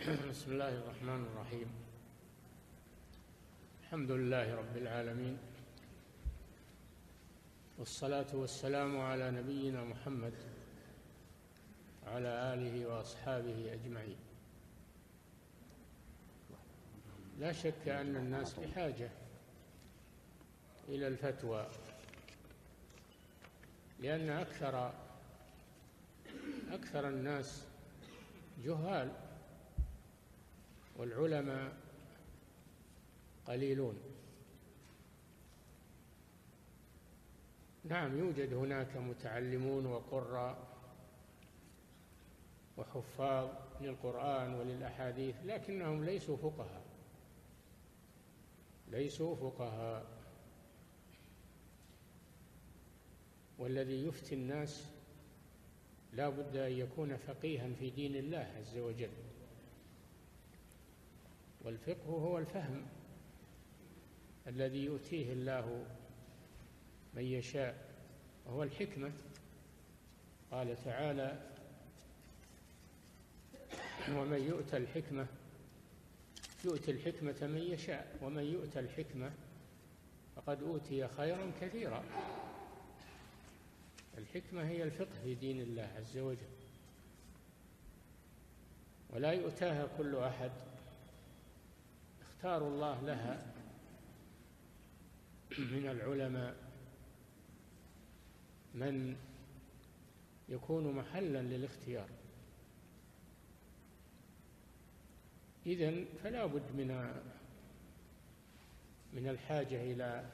بسم الله الرحمن الرحيم. الحمد لله رب العالمين، والصلاة والسلام على نبينا محمد وعلى آله وأصحابه أجمعين. لا شك أن الناس بحاجة إلى الفتوى، لأن أكثر الناس جهال، والعلماء قليلون. نعم، يوجد هناك متعلمون وقراء وحفاظ للقرآن وللأحاديث، لكنهم ليسوا فقهاء. والذي يفتي الناس لا بد أن يكون فقيها في دين الله عز وجل، والفقه هو الفهم الذي يؤتيه الله من يشاء، وهو الحكمة. قال تعالى: ومن يؤت الحكمة يؤتي الحكمة من يشاء، ومن يؤت الحكمة فقد أوتي خيرا كثيرا. الحكمة هي الفقه في دين الله عز وجل، ولا يؤتاها كل أحد، اختار الله لها من العلماء من يكون محلا للاختيار. إذن فلا بد من الحاجة إلى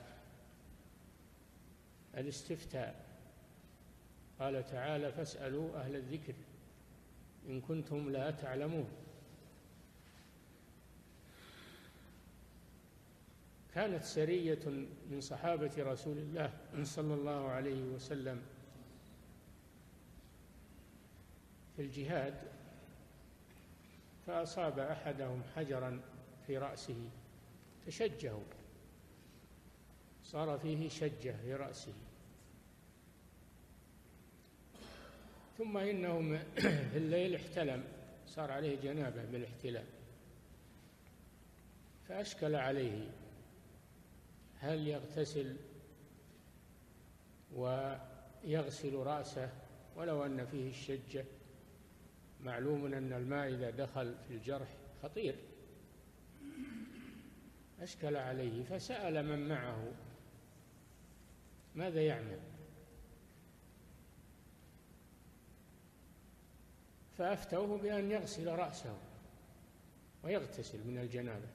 الاستفتاء. قال تعالى: فاسألوا أهل الذكر إن كنتم لا تعلمون. كانت سرية من صحابة رسول الله صلى الله عليه وسلم في الجهاد، فأصاب أحدهم حجرا في رأسه فشجه، صار فيه شجة في رأسه. ثم إنه في الليل احتلم، صار عليه جنابة بالاحتلام، فأشكل عليه هل يغتسل ويغسل رأسه ولو أن فيه الشجة. معلوم أن الماء إذا دخل في الجرح خطير. أشكل عليه فسأل من معه ماذا يعمل، فأفتوه بأن يغسل رأسه ويغتسل من الجنابة.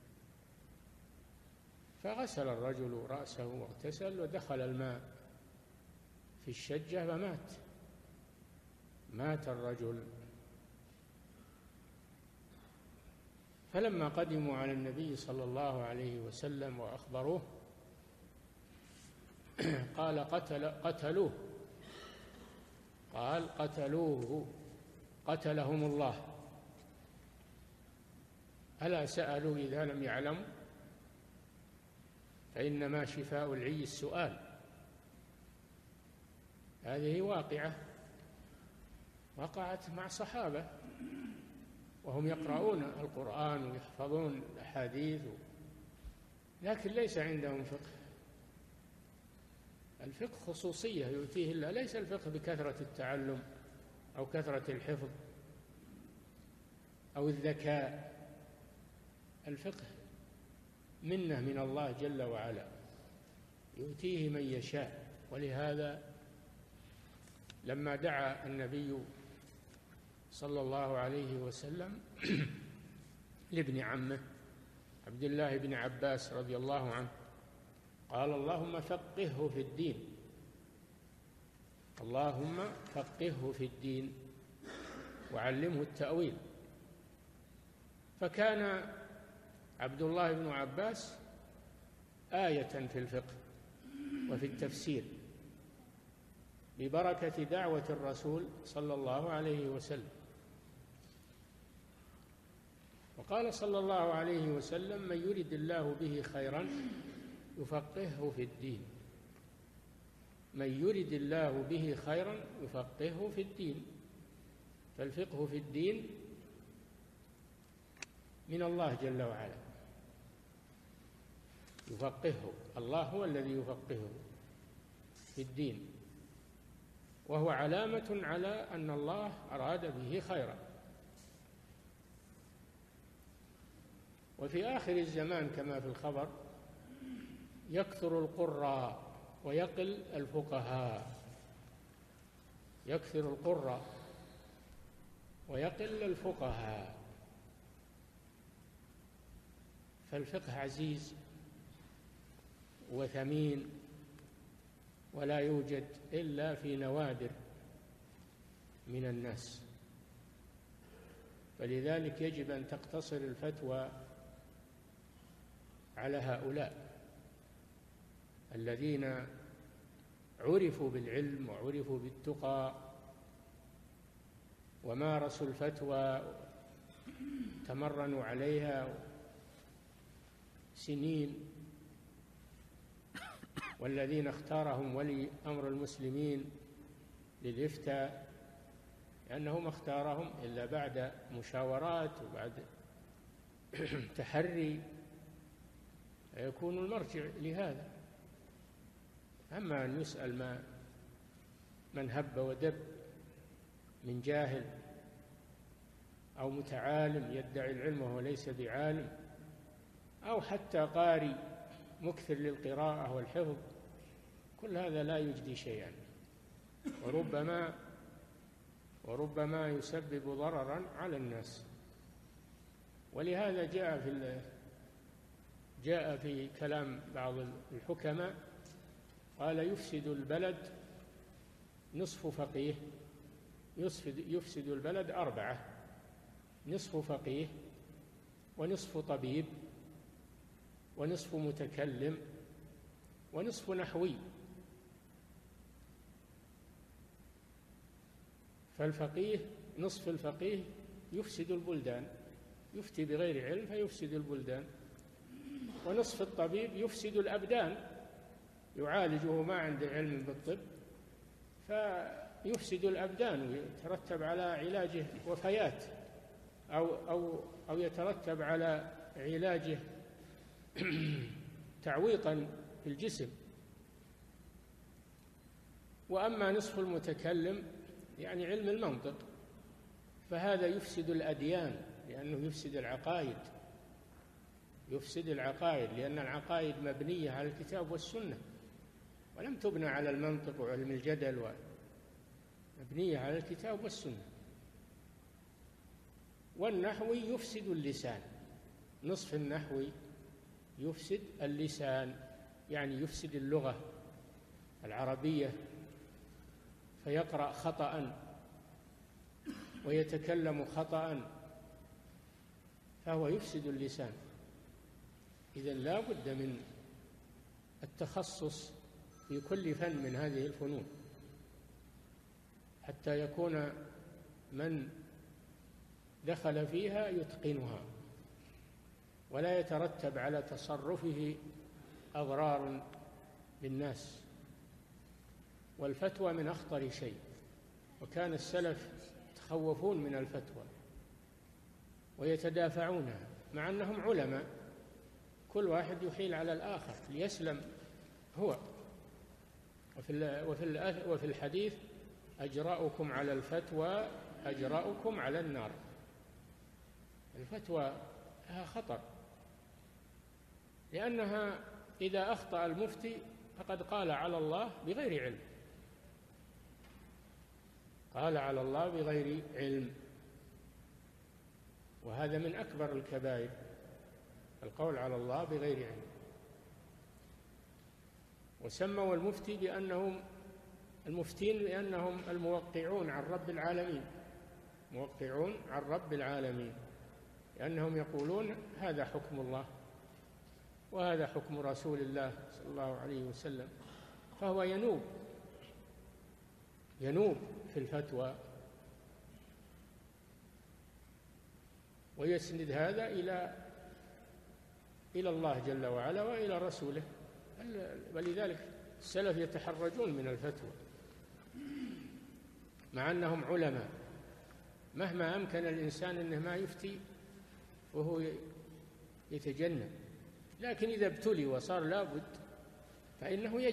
فغسل الرجل رأسه واغتسل، ودخل الماء في الشجة فمات. مات الرجل. فلما قدموا على النبي صلى الله عليه وسلم وأخبروه قال: قتلوه. قال: قتلوه قتلهم الله. ألا سألوا إذا لم يعلموا؟ فإنما شفاء العي السؤال. هذه واقعة وقعت مع صحابة وهم يقرؤون القرآن ويحفظون الأحاديث، لكن ليس عندهم فقه. الفقه خصوصية يؤتيه الله، ليس الفقه بكثرة التعلم أو كثرة الحفظ أو الذكاء. الفقه منة من الله جل وعلا، يؤتيه من يشاء. ولهذا لما دعا النبي صلى الله عليه وسلم لابن عمه عبد الله بن عباس رضي الله عنه، قال: اللهم فقهه في الدين، اللهم فقهه في الدين وعلمه التأويل. فكان عبد الله بن عباس آية في الفقه وفي التفسير ببركة دعوة الرسول صلى الله عليه وسلم. وقال صلى الله عليه وسلم: من يرد الله به خيرا يفقهه في الدين. من يرد الله به خيرا يفقهه في الدين. فالفقه في الدين من الله جل وعلا، يفقهه. الله هو الذي يفقهه في الدين، وهو علامة على أن الله أراد به خيرا. وفي آخر الزمان كما في الخبر يكثر القراء ويقل الفقهاء، يكثر القراء ويقل الفقهاء. فالفقه عزيز وثمين، ولا يوجد إلا في نوادر من الناس، فلذلك يجب أن تقتصر الفتوى على هؤلاء الذين عرفوا بالعلم وعرفوا بالتقى ومارسوا الفتوى، تمرنوا عليها سنين، والذين اختارهم ولي أمر المسلمين للإفتاء، لأنه ما اختارهم إلا بعد مشاورات وبعد تحري، يكون المرجع لهذا. أما أن يسأل من هب ودب من جاهل أو متعالم يدعي العلم وهو ليس بعالم، أو حتى قارئ مكثر للقراءة والحفظ، كل هذا لا يجدي شيئا، وربما يسبب ضررا على الناس. ولهذا جاء في كلام بعض الحكماء قال: يفسد البلد نصف فقيه، يفسد البلد 4: نصف فقيه، ونصف طبيب، ونصف متكلم، ونصف نحوي. فالفقيه، نصف الفقيه يفسد البلدان، يفتي بغير علم فيفسد البلدان. ونصف الطبيب يفسد الأبدان، يعالجه ما عنده علم بالطب فيفسد الأبدان، ويترتب على علاجه وفيات، أو يترتب على علاجه تعويقا في الجسم. وأما نصف المتكلم يعني علم المنطق، فهذا يفسد الأديان، لأنه يفسد العقائد، لأن العقائد مبنية على الكتاب والسنة، ولم تبنى على المنطق وعلم الجدل، مبنية على الكتاب والسنة. والنحوي يفسد اللسان، نصف النحوي يفسد اللسان، يعني يفسد اللغة العربية، فيقرأ خطأ ويتكلم خطأ، فهو يفسد اللسان. إذن لا بد من التخصص في كل فن من هذه الفنون، حتى يكون من دخل فيها يتقنها، ولا يترتب على تصرفه أضرار بالناس. والفتوى من أخطر شيء، وكان السلف يتخوفون من الفتوى ويتدافعونها، مع أنهم علماء، كل واحد يحيل على الآخر ليسلم هو. وفي الحديث: أجرأكم على الفتوى أجرأكم على النار. الفتوى لها خطر، لأنها إذا أخطأ المفتي فقد قال على الله بغير علم، قال على الله بغير علم، وهذا من أكبر الكبائر، القول على الله بغير علم. وسموا المفتين بأنهم الموقعون عن رب العالمين، موقعون عن رب العالمين، لأنهم يقولون هذا حكم الله وهذا حكم رسول الله صلى الله عليه وسلم، فهو ينوب في الفتوى ويسند هذا إلى الله جل وعلا وإلى رسوله. ولذلك السلف يتحرجون من الفتوى مع أنهم علماء، مهما أمكن الإنسان أنه ما يفتي وهو يتجنب. لكن إذا ابتلي وصار لابد فإنه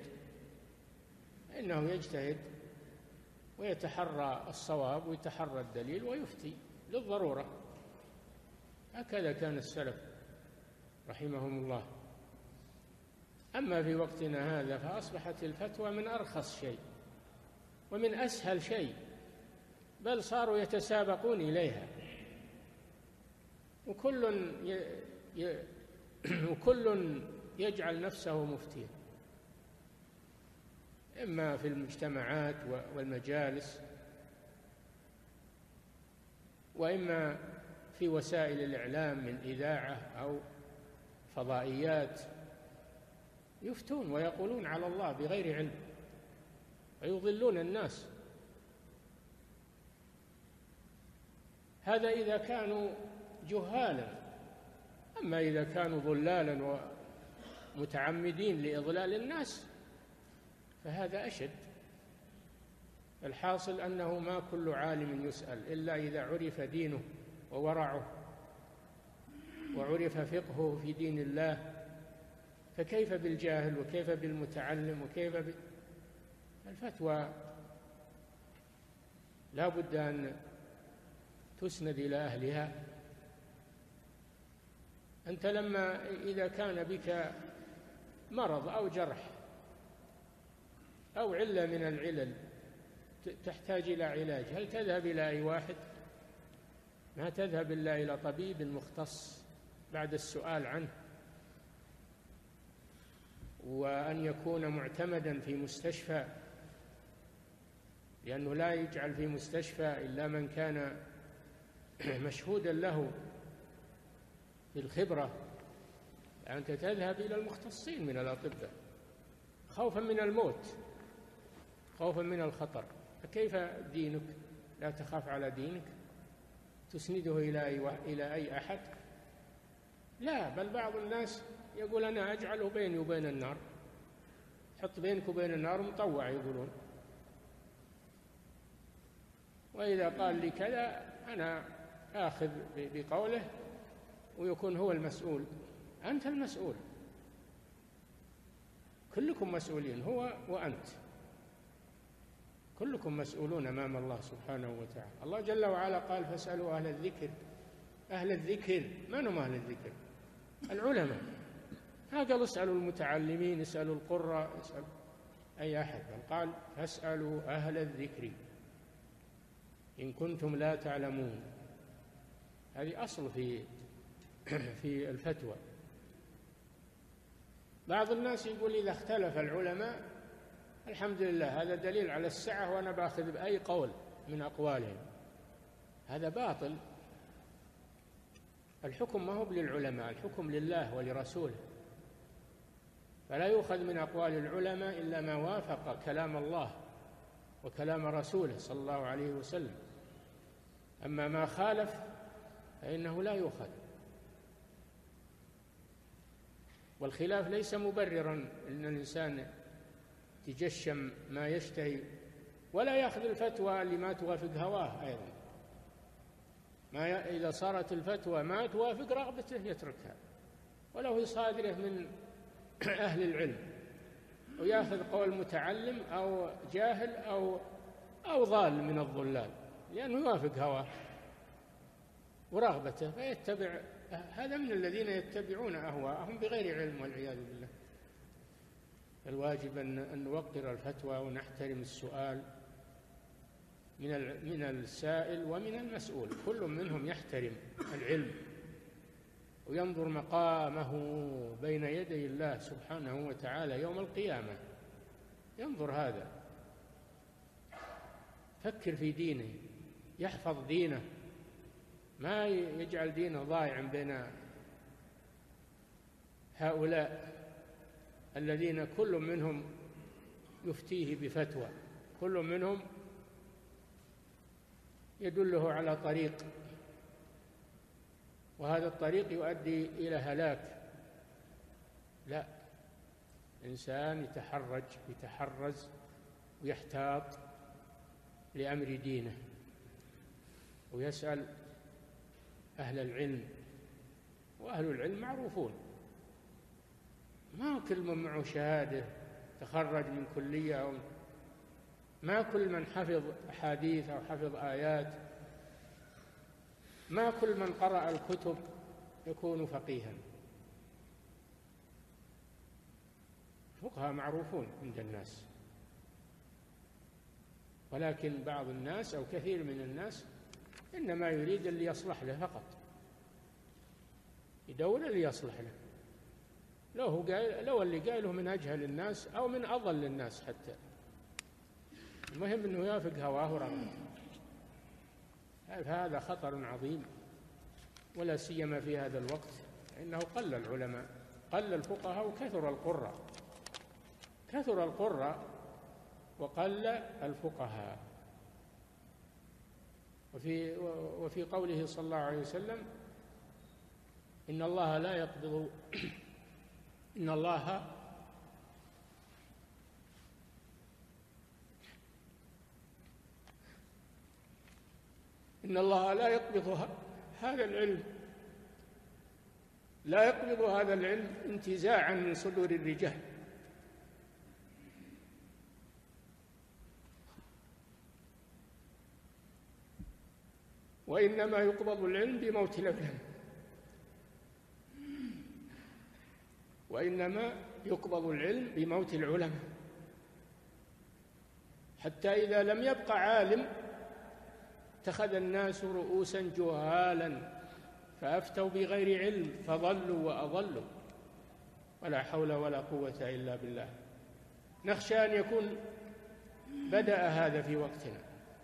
يجتهد ويتحرى الصواب ويتحرى الدليل ويفتي للضرورة. هكذا كان السلف رحمهم الله. أما في وقتنا هذا فأصبحت الفتوى من أرخص شيء ومن أسهل شيء، بل صاروا يتسابقون إليها، وكل يجعل نفسه مفتيا، إما في المجتمعات والمجالس، وإما في وسائل الإعلام من إذاعة أو فضائيات، يفتون ويقولون على الله بغير علم ويضلون الناس. هذا إذا كانوا جهالا، أما إذا كانوا ضلالا ومتعمدين لإضلال الناس فهذا أشد. الحاصل أنه ما كل عالم يسأل إلا إذا عرف دينه وورعه وعرف فقهه في دين الله، فكيف بالجاهل وكيف بالمتعلم وكيف الفتوى لا بد أن تسند إلى أهلها. أنت لما إذا كان بك مرض أو جرح أو علة من العلل تحتاج إلى علاج، هل تذهب إلى أي واحد؟ ما تذهب إلا إلى طبيب مختص بعد السؤال عنه، وأن يكون معتمدا في مستشفى، لأنه لا يجعل في مستشفى إلا من كان مشهودا له بالخبرة. أنت تذهب إلى المختصين من الأطباء خوفا من الموت، خوفا من الخطر. فكيف دينك؟ لا تخاف على دينك تسنده إلى أي أحد؟ لا، بل بعض الناس يقول أنا أجعله بيني وبين النار، حط بينك وبين النار مطوع يقولون، وإذا قال لي كذا أنا آخذ بقوله ويكون هو المسؤول. أنت المسؤول، كلكم مسؤولين، هو وأنت كلكم مسؤولون أمام الله سبحانه وتعالى. الله جل وعلا قال فاسألوا أهل الذكر. أهل الذكر من هم أهل الذكر؟ العلماء. ما قال اسألوا المتعلمين، اسألوا القراء، اسألوا أي أحد، بل قال فاسألوا أهل الذكر إن كنتم لا تعلمون. هذه أصل في الفتوى. بعض الناس يقول إذا اختلف العلماء الحمد لله هذا دليل على السعة وأنا بأخذ بأي قول من أقوالهم. هذا باطل. الحكم ما هو للعلماء، الحكم لله ولرسوله، فلا يؤخذ من أقوال العلماء إلا ما وافق كلام الله وكلام رسوله صلى الله عليه وسلم. أما ما خالف فإنه لا يؤخذ. والخلاف ليس مبررا أن الإنسان يتجشم ما يشتهي، ولا يأخذ الفتوى اللي ما توافق هواه أيضا. إذا صارت الفتوى ما توافق رغبته يتركها ولو هي صادرة من أهل العلم، ويأخذ قول متعلم أو جاهل أو ضال من الضلال، لأنه يوافق هواه ورغبته فيتبع. هذا من الذين يتبعون أهواءهم بغير علم والعياذ بالله. الواجب أن نوقر الفتوى ونحترم السؤال من السائل ومن المسؤول، كل منهم يحترم العلم وينظر مقامه بين يدي الله سبحانه وتعالى يوم القيامة. ينظر هذا، فكر في دينه، يحفظ دينه، ما يجعل دينه ضائعا بين هؤلاء الذين كل منهم يفتيه بفتوى، كل منهم يدله على طريق، وهذا الطريق يؤدي إلى هلاك. لا، إنسان يتحرز ويحتاط لأمر دينه ويسأل أهل العلم وأهل العلم معروفون، ما كل من معه شهادة تخرج من كلية ما كل من حفظ أحاديث أو حفظ آيات، ما كل من قرأ الكتب يكون فقيها. الفقهاء معروفون عند الناس، ولكن بعض الناس أو كثير من الناس إنما يريد اللي يصلح له فقط، يدور اللي يصلح له، لو اللي قايله من أجهل الناس أو من أضل الناس حتى، المهم أنه يوافق هواه ورغبته. هذا خطر عظيم، ولا سيما في هذا الوقت، إنه قل العلماء، قل الفقهاء وكثر القراء، كثر القراء وقل الفقهاء. وفي قوله صلى الله عليه وسلم: إن الله لا يقبض إن الله لا يقبض هذا العلم، لا يقبض هذا العلم انتزاعا من صدور الرجال، وإنما يقبض العلم بموت العلماء، وإنما يقبض العلم بموت العلماء، حتى إذا لم يبق عالم اتخذ الناس رؤوسا جهالا فأفتوا بغير علم فضلوا وأضلوا، ولا حول ولا قوة إلا بالله. نخشى أن يكون بدأ هذا في وقتنا،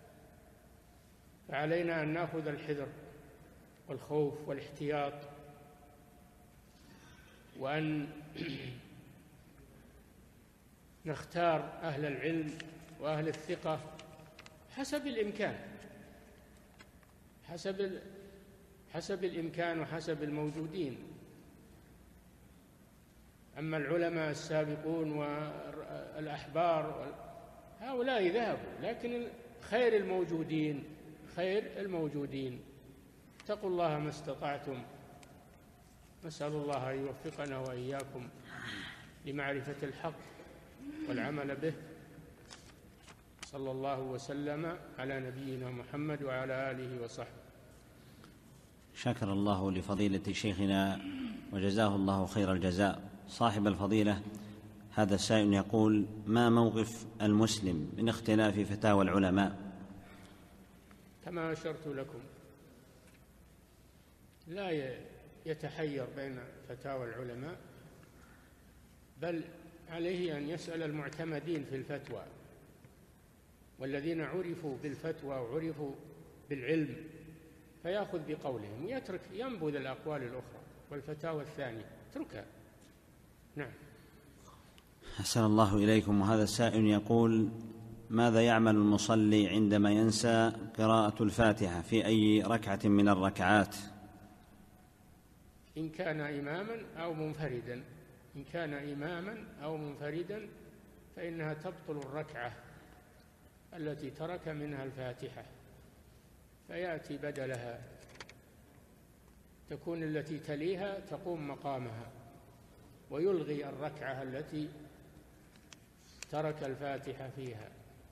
فعلينا أن نأخذ الحذر والخوف والاحتياط، وأن نختار أهل العلم وأهل الثقة حسب الإمكان، حسب الإمكان وحسب الموجودين. أما العلماء السابقون والأحبار هؤلاء ذهبوا، لكن خير الموجودين اتقوا الله ما استطعتم. نسأل الله أن يوفقنا وإياكم لمعرفة الحق والعمل به. صلى الله وسلم على نبينا محمد وعلى آله وصحبه. شكر الله لفضيلة شيخنا وجزاه الله خير الجزاء. صاحب الفضيلة هذا السائل يقول: ما موقف المسلم من اختلاف فتاوى العلماء؟ كما أشرت لكم، لا يتحير بين فتاوى العلماء، بل عليه أن يسأل المعتمدين في الفتوى، والذين عرفوا بالفتوى وعرفوا بالعلم، فيأخذ بقولهم ويترك ينبذ الأقوال الأخرى والفتاوى الثانية اتركها. نعم. أحسن الله إليكم. وهذا السائل يقول: ماذا يعمل المصلي عندما ينسى قراءة الفاتحة في أي ركعة من الركعات؟ إن كان إماما أو منفردا فإنها تبطل الركعة التي ترك منها الفاتحة، فيأتي بدلها، تكون التي تليها تقوم مقامها، ويلغي الركعة التي ترك الفاتحة فيها،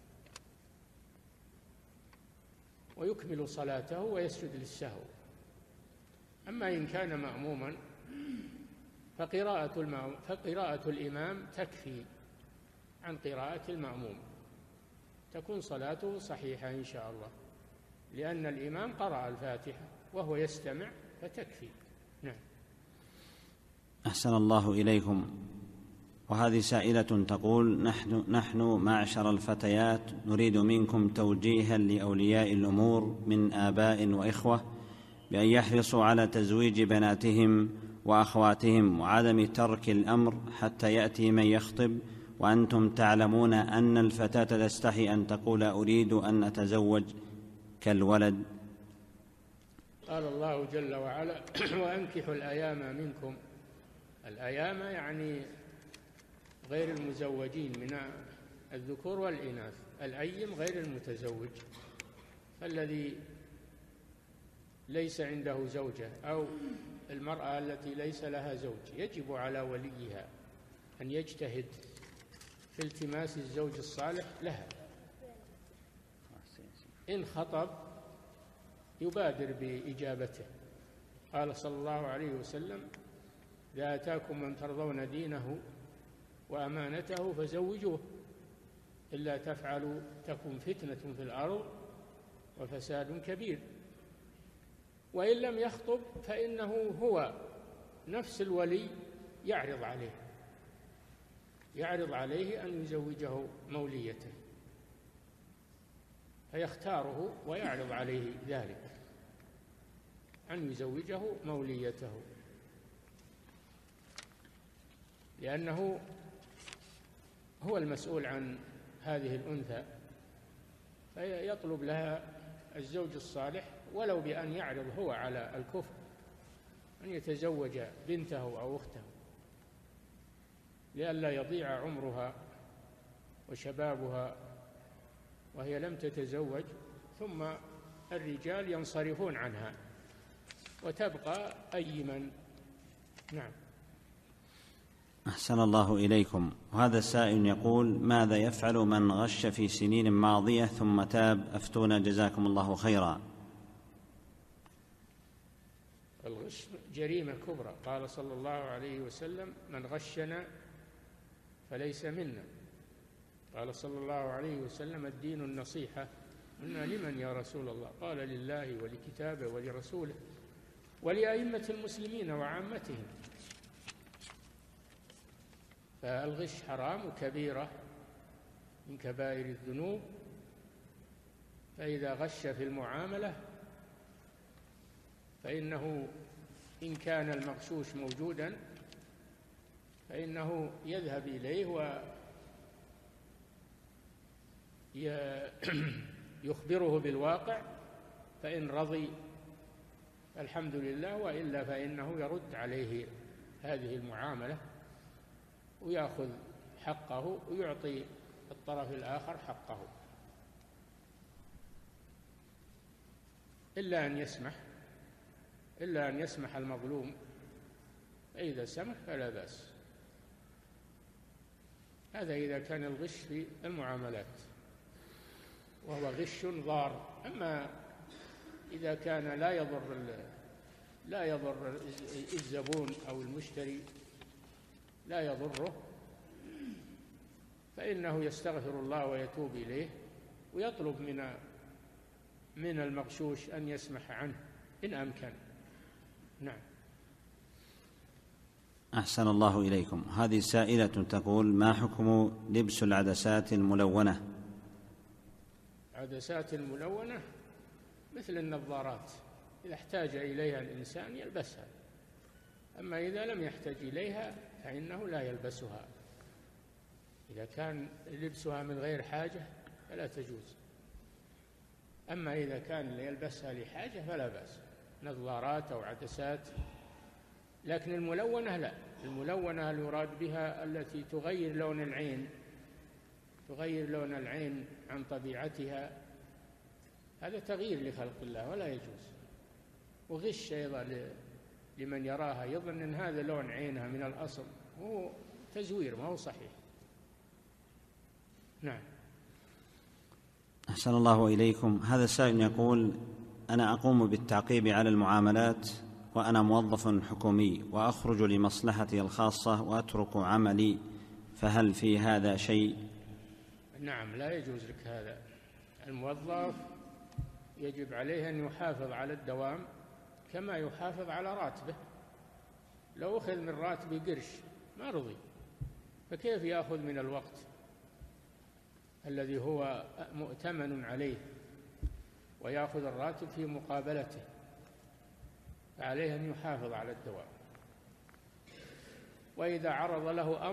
ويكمل صلاته ويسجد للسهو. أما إن كان مأموما فقراءة الإمام تكفي عن قراءة المأموم، تكون صلاته صحيحة إن شاء الله، لأن الإمام قرأ الفاتحة وهو يستمع فتكفي. نعم. أحسن الله إليكم. وهذه سائلة تقول: نحن معشر الفتيات نريد منكم توجيها لأولياء الأمور من آباء وإخوة بأن يحرصوا على تزويج بناتهم وأخواتهم وعدم ترك الأمر حتى يأتي من يخطب، وأنتم تعلمون أن الفتاة تستحي أن تقول أريد أن أتزوج كالولد. قال الله جل وعلا: وأنكحوا الأيام منكم. الأيام يعني غير المزوجين من الذكور والإناث، الأيم غير المتزوج. فالذي ليس عنده زوجة أو المرأة التي ليس لها زوج، يجب على وليها أن يجتهد في التماس الزوج الصالح لها. إن خطب يبادر بإجابته. قال صلى الله عليه وسلم: إذا أتاكم من ترضون دينه وأمانته فزوجوه، إلا تفعلوا تكن فتنة في الأرض وفساد كبير. وإن لم يخطب فإنه هو نفس الولي يعرض عليه أن يزوجه موليته، فيختاره ويعرض عليه ذلك أن يزوجه موليته، لأنه هو المسؤول عن هذه الأنثى، فيطلب لها الزوج الصالح ولو بأن يعرض هو على الكفر أن يتزوج بنته أو أخته، لئلا يضيع عمرها وشبابها وهي لم تتزوج، ثم الرجال ينصرفون عنها وتبقى أيما. نعم. أحسن الله إليكم. وهذا السائل يقول: ماذا يفعل من غش في سنين ماضية ثم تاب؟ أفتونا جزاكم الله خيرا. الغش جريمة كبرى، قال صلى الله عليه وسلم: من غشنا فليس منا. قال صلى الله عليه وسلم: الدين النصيحة. قلنا: لمن يا رسول الله؟ قال: لله ولكتابه ولرسوله ولأئمة المسلمين وعامتهم. فالغش حرام وكبيرة من كبائر الذنوب، فإذا غش في المعاملة فإنه إن كان المغشوش موجودا فإنه يذهب إليه ويخبره بالواقع، فإن رضي الحمد لله، وإلا فإنه يرد عليه هذه المعاملة ويأخذ حقه ويعطي الطرف الآخر حقه، إلا أن يسمح المظلوم، فإذا سمح فلا بأس. هذا إذا كان الغش في المعاملات وهو غش ضار. أما إذا كان لا يضر الزبون أو المشتري، لا يضره، فإنه يستغفر الله ويتوب إليه ويطلب من المغشوش أن يسمح عنه إن أمكن. نعم. أحسن الله إليكم. هذه سائلة تقول: ما حكم لبس العدسات الملونة؟ العدسات الملونة مثل النظارات، إذا احتاج إليها الإنسان يلبسها، أما إذا لم يحتاج إليها فإنه لا يلبسها. إذا كان لبسها من غير حاجة فلا تجوز، أما إذا كان يلبسها لحاجة فلا بأس، نظارات أو عدسات. لكن الملونة لا، الملونة يراد بها التي تغير لون العين عن طبيعتها، هذا تغيير لخلق الله ولا يجوز. وغش أيضا لمن يراها يظن أن هذا لون عينها من الأصل، هو تزوير ما هو صحيح. نعم. أحسن الله إليكم. هذا السائل يقول: أنا أقوم بالتعقيب على المعاملات وأنا موظف حكومي وأخرج لمصلحتي الخاصة وأترك عملي، فهل في هذا شيء؟ نعم، لا يجوز لك هذا. الموظف يجب عليه أن يحافظ على الدوام كما يحافظ على راتبه. لو أخذ من راتبه قرش ما رضي، فكيف يأخذ من الوقت الذي هو مؤتمن عليه ويأخذ الراتب في مقابلته؟ فعليه أن يحافظ على الدوام. وإذا عرض له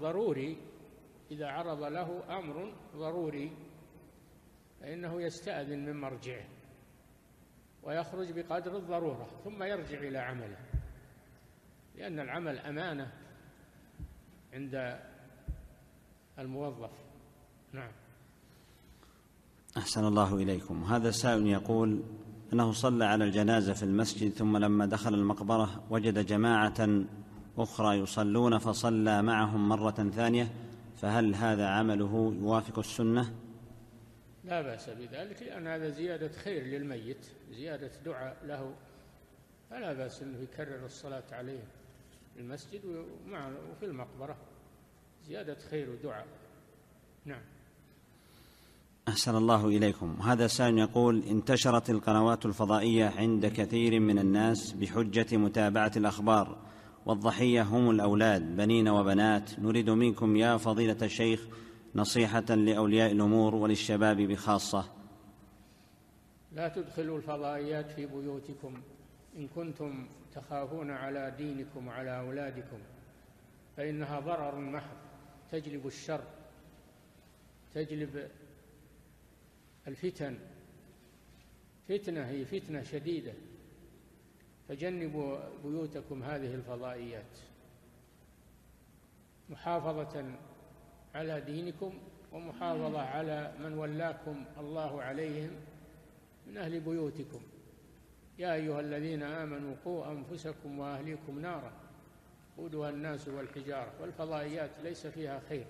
أمر ضروري فإنه يستأذن من مرجعه ويخرج بقدر الضرورة ثم يرجع إلى عمله، لأن العمل أمانة عند الموظف. نعم. أحسن الله إليكم. هذا سائل يقول: أنه صلى على الجنازة في المسجد، ثم لما دخل المقبرة وجد جماعة أخرى يصلون فصلى معهم مرة ثانية، فهل هذا عمله يوافق السنة؟ لا بأس بذلك، لأن هذا زيادة خير للميت، زيادة دعاء له، فلا بأس أنه يكرر الصلاة عليه في المسجد وفي المقبرة، زيادة خير ودعاء. نعم. أحسن الله إليكم. هذا سائل يقول: انتشرت القنوات الفضائية عند كثير من الناس بحجة متابعة الأخبار، والضحية هم الأولاد بنين وبنات، نريد منكم يا فضيلة الشيخ نصيحة لأولياء الأمور وللشباب بخاصة. لا تدخلوا الفضائيات في بيوتكم إن كنتم تخافون على دينكم وعلى أولادكم، فإنها ضرر محض، تجلب الشر، تجلب الفتن، فتنة هي فتنة شديدة، فجنبوا بيوتكم هذه الفضائيات، محافظة على دينكم ومحافظة على من ولاكم الله عليهم من أهل بيوتكم. يا أيها الذين آمنوا قوا أنفسكم وأهليكم نارا وقودها الناس والحجارة. والفضائيات ليس فيها خير،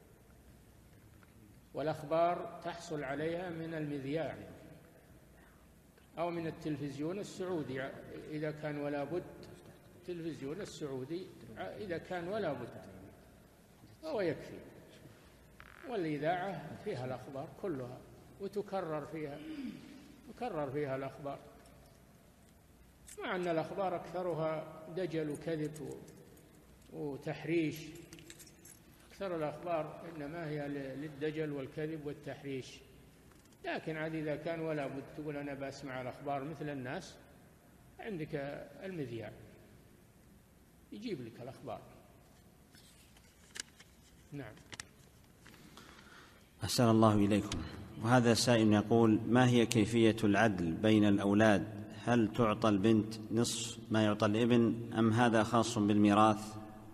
والأخبار تحصل عليها من المذياع أو من التلفزيون السعودي إذا كان ولا بد، التلفزيون السعودي إذا كان ولا بد فهو يكفي، والإذاعة فيها الأخبار كلها وتكرر فيها الأخبار، مع أن الأخبار أكثرها دجل وكذب وتحريش، أكثر الأخبار إنما هي للدجل والكذب والتحريش. لكن عاد إذا كان ولا بد تقول أنا بسمع الأخبار مثل الناس، عندك المذياع يجيب لك الأخبار. نعم. أحسن الله إليكم. وهذا سائل يقول: ما هي كيفية العدل بين الأولاد؟ هل تعطى البنت نصف ما يعطى الابن أم هذا خاص بالميراث؟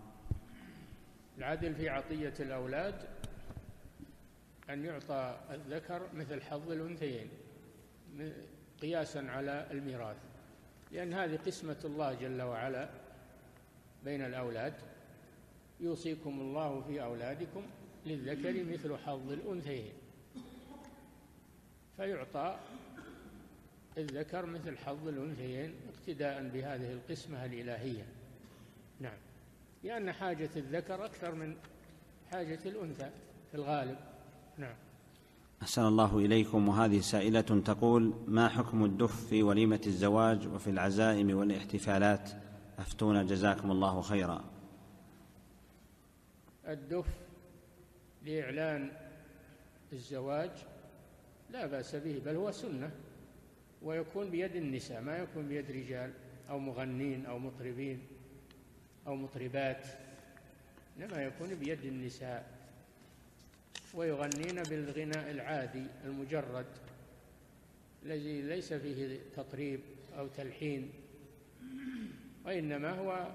العدل في عطية الأولاد أن يعطى الذكر مثل حظ الأنثيين قياسا على الميراث، لأن هذه قسمة الله جل وعلا بين الأولاد. يوصيكم الله في أولادكم للذكر مثل حظ الأنثيين، فيعطى الذكر مثل حظ الأنثيين اقتداء بهذه القسمة الإلهية. نعم، لأن حاجة الذكر أكثر من حاجة الأنثى في الغالب. نعم. أحسن الله إليكم. وهذه سائلة تقول: ما حكم الدف في وليمة الزواج وفي العزائم والاحتفالات؟ أفتونا جزاكم الله خيرا. الدف لإعلان الزواج لا بأس به، بل هو سنة، ويكون بيد النساء، ما يكون بيد رجال أو مغنين أو مطربين أو مطربات، إنما يكون بيد النساء، ويغنين بالغناء العادي المجرد الذي ليس فيه تطريب أو تلحين، وإنما هو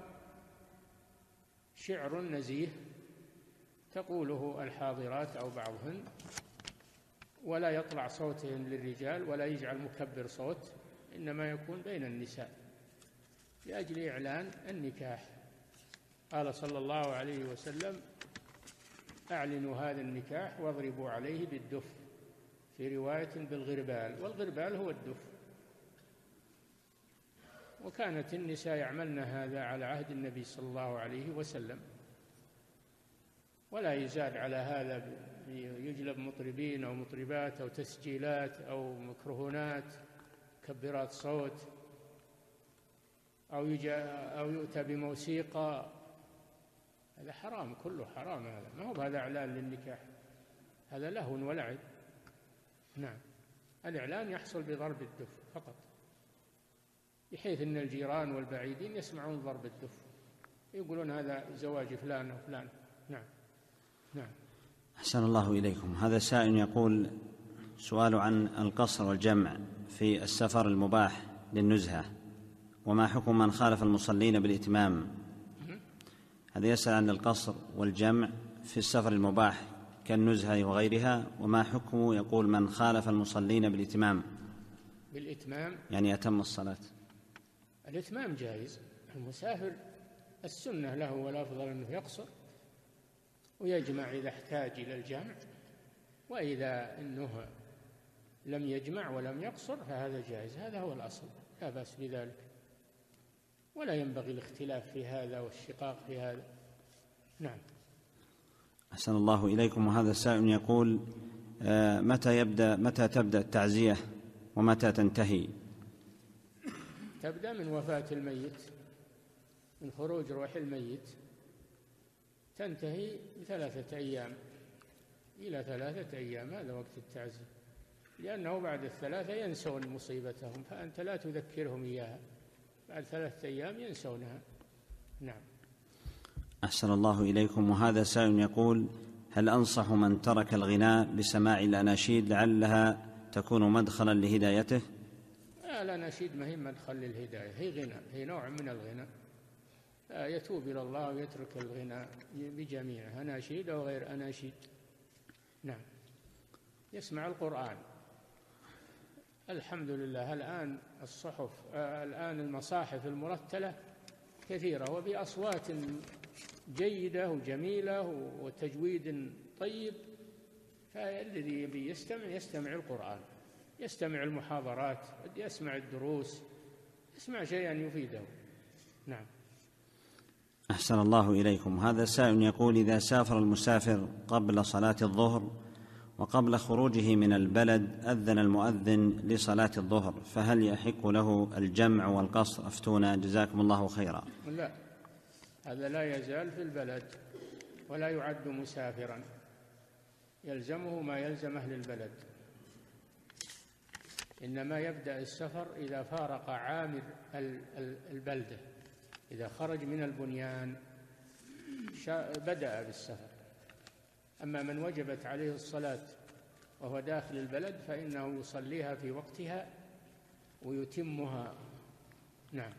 شعر نزيه تقوله الحاضرات أو بعضهن، ولا يطلع صوتهن للرجال ولا يجعل مكبر صوت، إنما يكون بين النساء لأجل إعلان النكاح. قال صلى الله عليه وسلم: أعلنوا هذا النكاح واضربوا عليه بالدف، في رواية بالغربال، والغربال هو الدف. وكانت النساء يعملن هذا على عهد النبي صلى الله عليه وسلم، ولا يزاد على هذا يجلب مطربين أو مطربات أو تسجيلات أو ميكروفونات مكبرات صوت أو يؤتى بموسيقى. هذا حرام، كله حرام، هذا ما هو هذا إعلان للنكاح، هذا لهو ولعب. نعم، الإعلان يحصل بضرب الدف فقط، بحيث أن الجيران والبعيدين يسمعون ضرب الدف، يقولون هذا زواج فلان وفلان. نعم. نعم. أحسن الله إليكم. هذا سائل يقول: سؤال عن القصر والجمع في السفر المباح للنزهة، وما حكم من خالف المصلين بالإتمام؟ هذا يسأل عن القصر والجمع في السفر المباح كالنزهة وغيرها، وما حكم يقول من خالف المصلين بالإتمام؟ بالإتمام يعني أتم الصلاة. الإتمام جائز. المسافر السنة له والأفضل أنه يقصر ويجمع إذا احتاج إلى الجمع، وإذا أنه لم يجمع ولم يقصر فهذا جائز، هذا هو الأصل، لا بأس بذلك، ولا ينبغي الاختلاف في هذا والشقاق في هذا. نعم. أحسن الله إليكم. وهذا السائل يقول متى تبدأ التعزية ومتى تنتهي؟ تبدأ من وفاة الميت، من خروج روح الميت، تنتهي ب3 أيام إلى 3 أيام، هذا وقت التعزية، لأنه بعد 3 ينسون مصيبتهم، فأنت لا تذكرهم إياها، بعد 3 أيام ينسونها. نعم. أحسن الله إليكم. وهذا سائل يقول هل أنصح من ترك الغناء بسماع الأناشيد لعلها تكون مدخلا لهدايته؟ الأناشيد ما هي مدخل للهداية، هي غناء، هي نوع من الغناء، يتوب إلى الله ويترك الغناء بجميعه، أناشيد أو غير أناشيد. نعم. يسمع القرآن. الحمد لله الآن الآن المصاحف المرتلة كثيرة وبأصوات جيدة وجميلة وتجويد طيب، فالذي يبي يستمع القرآن، يستمع المحاضرات، يسمع الدروس، يسمع شيئا يفيده. نعم. أحسن الله إليكم. هذا سائل يقول إذا سافر المسافر قبل صلاة الظهر وقبل خروجه من البلد أذن المؤذن لصلاة الظهر، فهل يحق له الجمع والقصر؟ أفتونا جزاكم الله خيرا. لا، هذا لا يزال في البلد ولا يعد مسافرا، يلزمه ما يلزم أهل البلد، إنما يبدأ السفر إذا فارق عامر البلدة، إذا خرج من البنيان بدأ بالسفر. أما من وجبت عليه الصلاة وهو داخل البلد فإنه يصليها في وقتها ويتمها. نعم.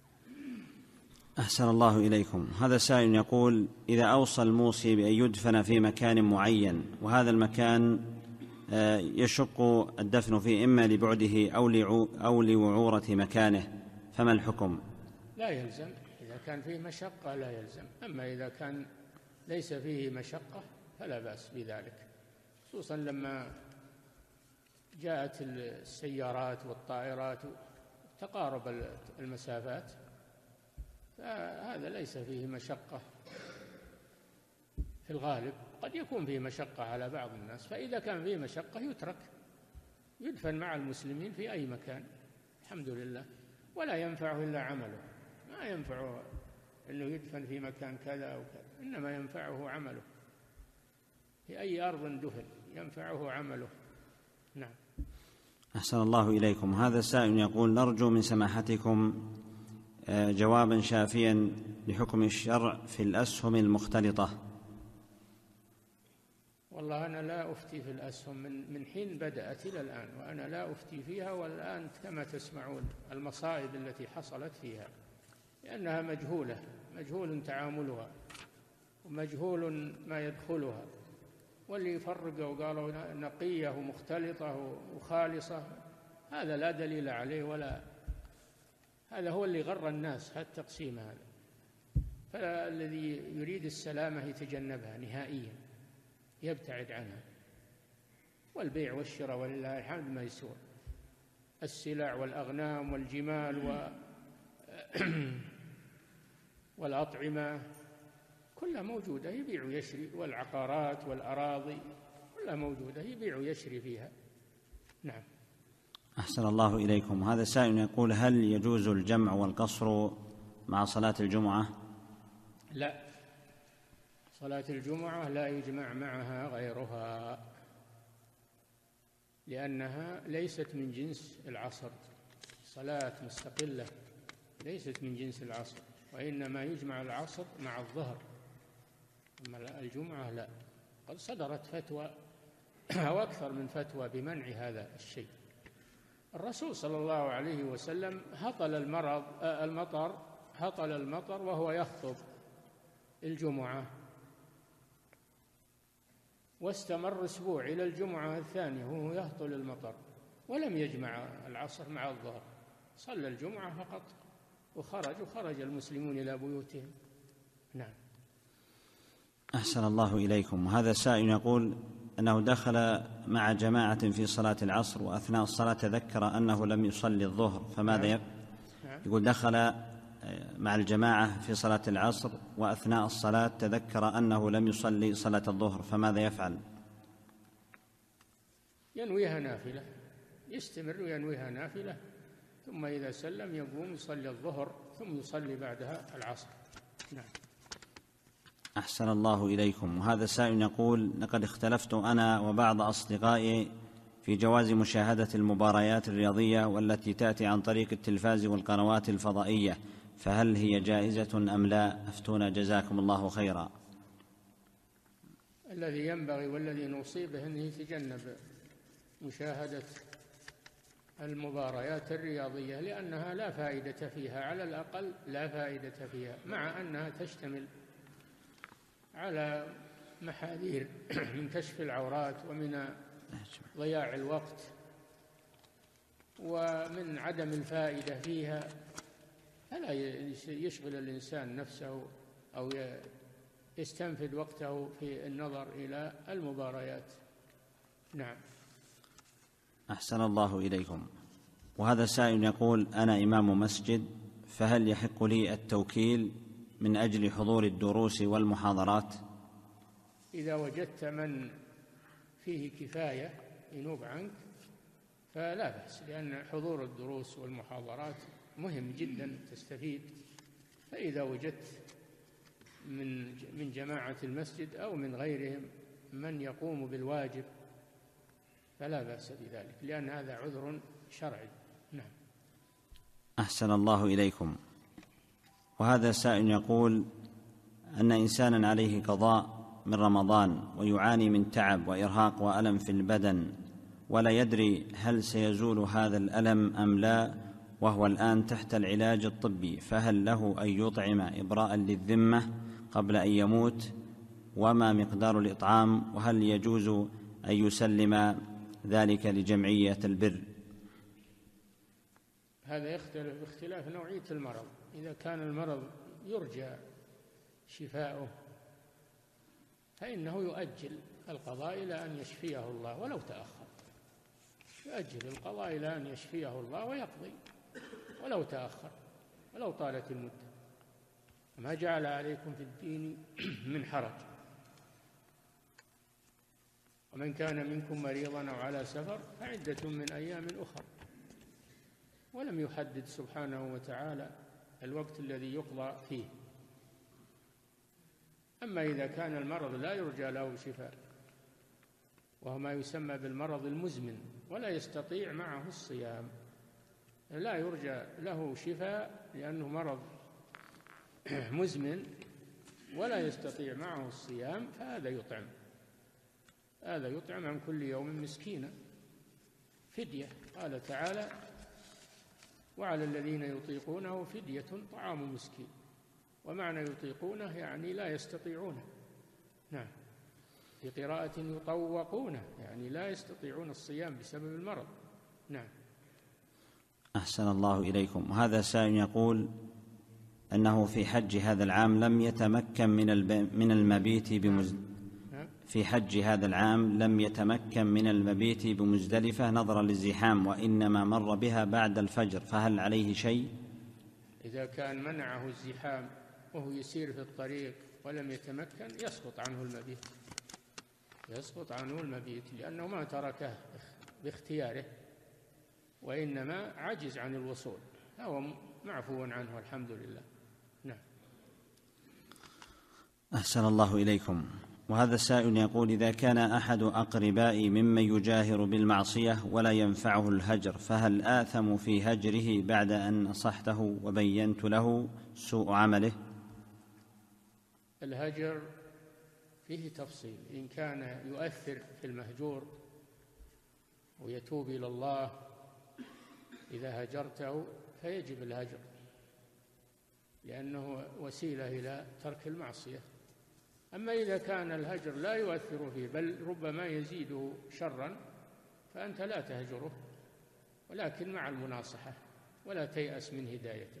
أحسن الله إليكم. هذا سائل يقول إذا أوصى الموصي بأن يدفن في مكان معين وهذا المكان يشق الدفن فيه إما لبعده أو لوعورة مكانه، فما الحكم؟ لا يلزم، إذا كان فيه مشقة لا يلزم، أما إذا كان ليس فيه مشقة فلا بأس بذلك، خصوصا لما جاءت السيارات والطائرات تقارب المسافات، فهذا ليس فيه مشقة في الغالب، قد يكون فيه مشقة على بعض الناس، فإذا كان فيه مشقة يترك، يدفن مع المسلمين في أي مكان، الحمد لله، ولا ينفعه إلا عمله، ما ينفعه أنه يدفن في مكان كذا أو كذا، إنما ينفعه عمله، في أي أرض دفن ينفعه عمله. نعم. أحسن الله إليكم. هذا السائل يقول نرجو من سماحتكم جوابا شافيا لحكم الشرع في الأسهم المختلطة. والله أنا لا أفتي في الأسهم من حين بدأت إلى الآن، وأنا لا أفتي فيها، والآن كما تسمعون المصائب التي حصلت فيها، لأنها مجهول تعاملها ومجهول ما يدخلها، واللي يفرقوا وقالوا نقية ومختلطة وخالصة هذا لا دليل عليه، ولا هذا هو اللي غر الناس التقسيم هذا، فالذي يريد السلامة يتجنبها نهائيا، يبتعد عنها، والبيع والشراء ولله الحمد ما يسوى، السلع والأغنام والجمال والأطعمة كلها موجودة يبيع ويشري، والعقارات والأراضي كلها موجودة يبيع ويشري فيها. نعم. أحسن الله إليكم. هذا سائل يقول هل يجوز الجمع والقصر مع صلاة الجمعة؟ لا، صلاة الجمعة لا يجمع معها غيرها، لأنها ليست من جنس العصر، صلاة مستقلة ليست من جنس العصر، وإنما يجمع العصر مع الظهر، أما الجمعة لا. قد صدرت فتوى أو أكثر من فتوى بمنع هذا الشيء. الرسول صلى الله عليه وسلم هطل المطر وهو يخطب الجمعة، واستمر أسبوع إلى الجمعة الثانية وهو يهطل المطر، ولم يجمع العصر مع الظهر، صلى الجمعة فقط وخرج المسلمون إلى بيوتهم. نعم. أحسن الله إليكم. وهذا سائل يقول أنه دخل مع جماعة في صلاة العصر وأثناء الصلاة تذكر أنه لم يصلي الظهر فماذا نعم. يقول دخل مع الجماعة في صلاة العصر وأثناء الصلاة تذكر أنه لم يصلي صلاة الظهر فماذا يفعل؟ ينويها نافلة، يستمر وينويها نافلة، ثم إذا سلم يقوم يصلي الظهر ثم يصلي بعدها العصر. نعم. أحسن الله إليكم. وهذا سائل يقول لقد اختلفت أنا وبعض أصدقائي في جواز مشاهدة المباريات الرياضية والتي تأتي عن طريق التلفاز والقنوات الفضائية، فهل هي جائزة أم لا؟ أفتونا جزاكم الله خيرا. الذي ينبغي والذي نصيبه أن يتجنب مشاهدة المباريات الرياضية، لأنها لا فائدة فيها، على الأقل لا فائدة فيها، مع أنها تشتمل على محاذير من كشف العورات ومن ضياع الوقت ومن عدم الفائدة فيها، فلا يشغل الإنسان نفسه أو يستنفد وقته في النظر إلى المباريات. نعم. أحسن الله إليكم. وهذا سائل يقول أنا إمام مسجد، فهل يحق لي التوكيل من أجل حضور الدروس والمحاضرات؟ إذا وجدت من فيه كفاية ينوب عنك فلا بأس، لأن حضور الدروس والمحاضرات مهم جدا تستفيد، فإذا وجدت من جماعة المسجد أو من غيرهم من يقوم بالواجب فلا بأس بذلك، لأن هذا عذر شرعي. نعم. أحسن الله إليكم. وهذا سائل يقول أن إنسانا عليه قضاء من رمضان ويعاني من تعب وإرهاق وألم في البدن ولا يدري هل سيزول هذا الألم أم لا، وهو الآن تحت العلاج الطبي، فهل له أن يطعم إبراء للذمة قبل أن يموت؟ وما مقدار الإطعام؟ وهل يجوز أن يسلم ذلك لجمعية البر؟ هذا يختلف باختلاف نوعية المرض. إذا كان المرض يرجى شفاؤه فإنه يؤجل القضاء إلى أن يشفيه الله ولو تأخر، يؤجل القضاء إلى أن يشفيه الله ويقضي ولو تأخر ولو طالت المدة. ما جعل عليكم في الدين من حرج. ومن كان منكم مريضا أو على سفر فعدة من أيام أخر، ولم يحدد سبحانه وتعالى الوقت الذي يقضى فيه. أما إذا كان المرض لا يرجى له شفاء، وهو ما يسمى بالمرض المزمن ولا يستطيع معه الصيام، لا يرجى له شفاء لأنه مرض مزمن ولا يستطيع معه الصيام، فهذا يطعم عن كل يوم مسكينا فدية. قال تعالى وعلى الذين يطيقونه فدية طعام مسكين، ومعنى يطيقونه يعني لا يستطيعونه. نعم. في قراءة يطوقونه يعني لا يستطيعون الصيام بسبب المرض. نعم. أحسن الله إليكم. وهذا سائل يقول أنه في حج هذا العام لم يتمكن من المبيت في حج هذا العام لم يتمكن من المبيت بمزدلفة نظرا للزحام، وإنما مر بها بعد الفجر، فهل عليه شيء؟ إذا كان منعه الزحام وهو يسير في الطريق ولم يتمكن يسقط عنه المبيت لأنه ما تركه باختياره، وإنما عجز عن الوصول، هو معفو عنه الحمد لله. نعم. أحسن الله إليكم. وهذا السائل يقول إذا كان أحد أقربائي ممن يجاهر بالمعصية ولا ينفعه الهجر، فهل آثم في هجره بعد أن نصحته وبينت له سوء عمله؟ الهجر فيه تفصيل، إن كان يؤثر في المهجور ويتوب إلى الله إذا هجرته فيجب الهجر، لأنه وسيلة إلى ترك المعصية. أما إذا كان الهجر لا يؤثر فيه بل ربما يزيده شرا فأنت لا تهجره، ولكن مع المناصحة، ولا تيأس من هدايته،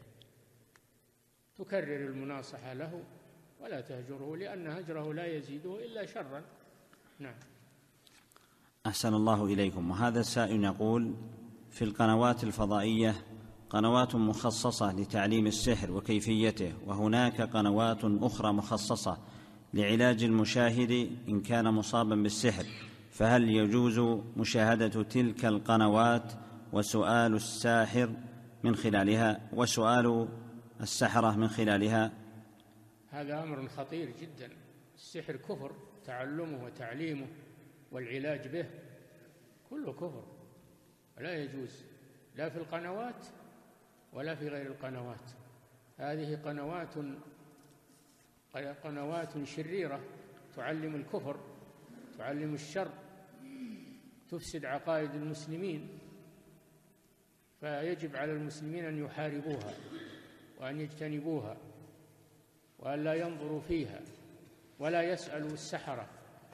تكرر المناصحة له ولا تهجره، لأن هجره لا يزيده إلا شرا. نعم. أحسن الله إليكم. وهذا السائل يقول: في القنوات الفضائية قنوات مخصصة لتعليم السحر وكيفيته، وهناك قنوات أخرى مخصصة لعلاج المشاهد إن كان مصابا بالسحر، فهل يجوز مشاهدة تلك القنوات وسؤال الساحر من خلالها وسؤال السحرة من خلالها؟ هذا أمر خطير جدا. السحر كفر، تعلمه وتعليمه والعلاج به كله كفر، ولا يجوز لا في القنوات ولا في غير القنوات. هذه قنوات شريرة تعلم الكفر، تعلم الشر، تفسد عقائد المسلمين، فيجب على المسلمين أن يحاربوها وأن يجتنبوها وأن لا ينظروا فيها ولا يسألوا السحرة،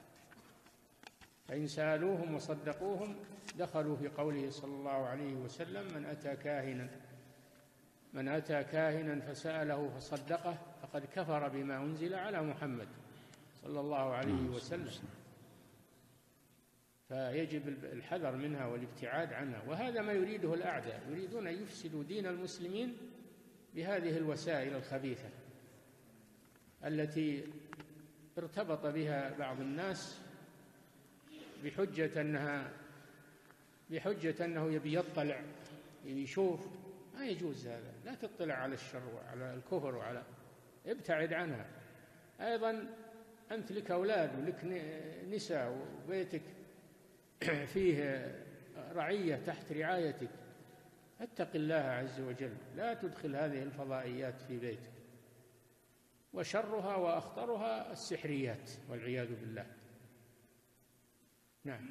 فإن سألوهم وصدقوهم دخلوا في قوله صلى الله عليه وسلم: من أتى كاهنا فسأله فصدقه فقد كفر بما أنزل على محمد صلى الله عليه وسلم. فيجب الحذر منها والابتعاد عنها، وهذا ما يريده الأعداء، يريدون أن يفسدوا دين المسلمين بهذه الوسائل الخبيثة التي ارتبط بها بعض الناس بحجة أنه يبي يطلع، يبي يشوف. ما يجوز هذا، لا تطلع على الشر وعلى الكفر ابتعد عنها. أيضا أنت لك أولاد ولك نساء وبيتك فيه رعية تحت رعايتك، اتق الله عز وجل، لا تدخل هذه الفضائيات في بيتك، وشرها وأخطرها السحريات والعياذ بالله. نعم.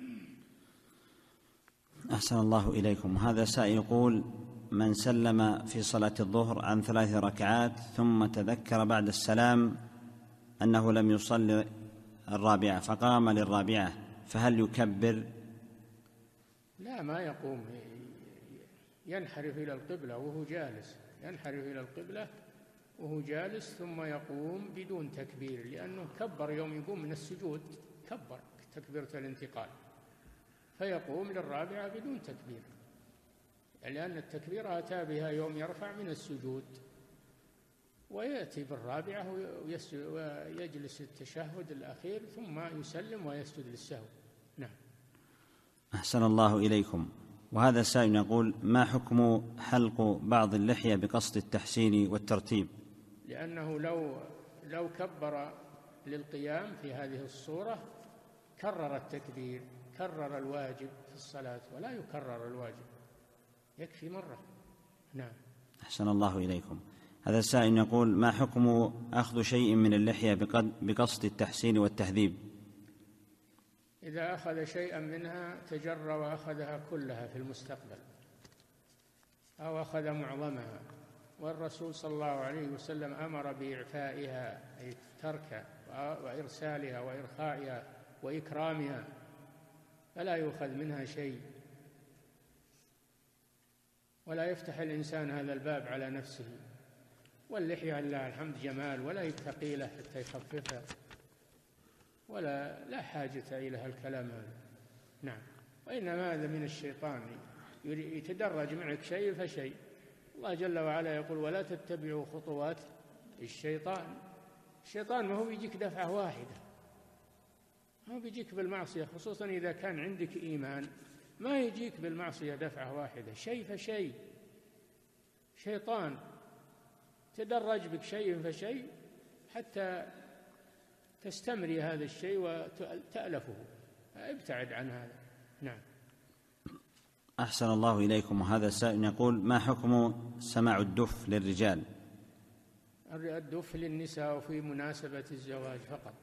أحسن الله إليكم. هذا سائل يقول: من سلم في صلاة الظهر عن 3 ركعات ثم تذكر بعد السلام أنه لم يصلي الرابعة فقام للرابعة، فهل يكبر؟ لا، ما يقوم، ينحرف إلى القبلة وهو جالس، ينحرف إلى القبلة وهو جالس ثم يقوم بدون تكبير، لأنه كبر يوم يقوم من السجود، كبر تكبيرة الانتقال، فيقوم للرابعة بدون تكبير، لأن التكبير أتى بها يوم يرفع من السجود، ويأتي بالرابعة ويجلس التشهد الأخير ثم يسلم ويسجد للسهو. نعم. أحسن الله إليكم. وهذا السائل يقول: ما حكم حلق بعض اللحية بقصد التحسين والترتيب؟ لأنه لو كبر للقيام في هذه الصورة كرر التكبير، كرر الواجب في الصلاة، ولا يكرر الواجب، يكفي مرة. نعم. أحسن الله إليكم. هذا السائل يقول: ما حكم أخذ شيء من اللحية بقصد التحسين والتهذيب؟ إذا أخذ شيئا منها تجرى وأخذها كلها في المستقبل، أو أخذ معظمها، والرسول صلى الله عليه وسلم أمر بإعفائها، أي تركها وإرسالها وإرخائها وإكرامها، فلا يؤخذ منها شيء، ولا يفتح الإنسان هذا الباب على نفسه. واللحية لله الحمد جمال، ولا يتقيله حتى يخففها، لا حاجة إلى الكلام هذا. نعم. وإنما هذا من الشيطان، يتدرج معك شيء فشيء. الله جل وعلا يقول: ولا تتبعوا خطوات الشيطان. الشيطان ما هو بيجيك دفعة واحدة، ما هو بيجيك بالمعصية، خصوصا إذا كان عندك إيمان، ما يجيك بالمعصية دفعة واحدة، شيء فشيء. شيطان تدرج بك شيء فشيء حتى تستمري هذا الشيء وتألفه، ابتعد عن هذا. نعم. أحسن الله إليكم. وهذا السائل يقول: ما حكم سماع الدف للرجال؟ الدف للنساء وفي مناسبة الزواج فقط،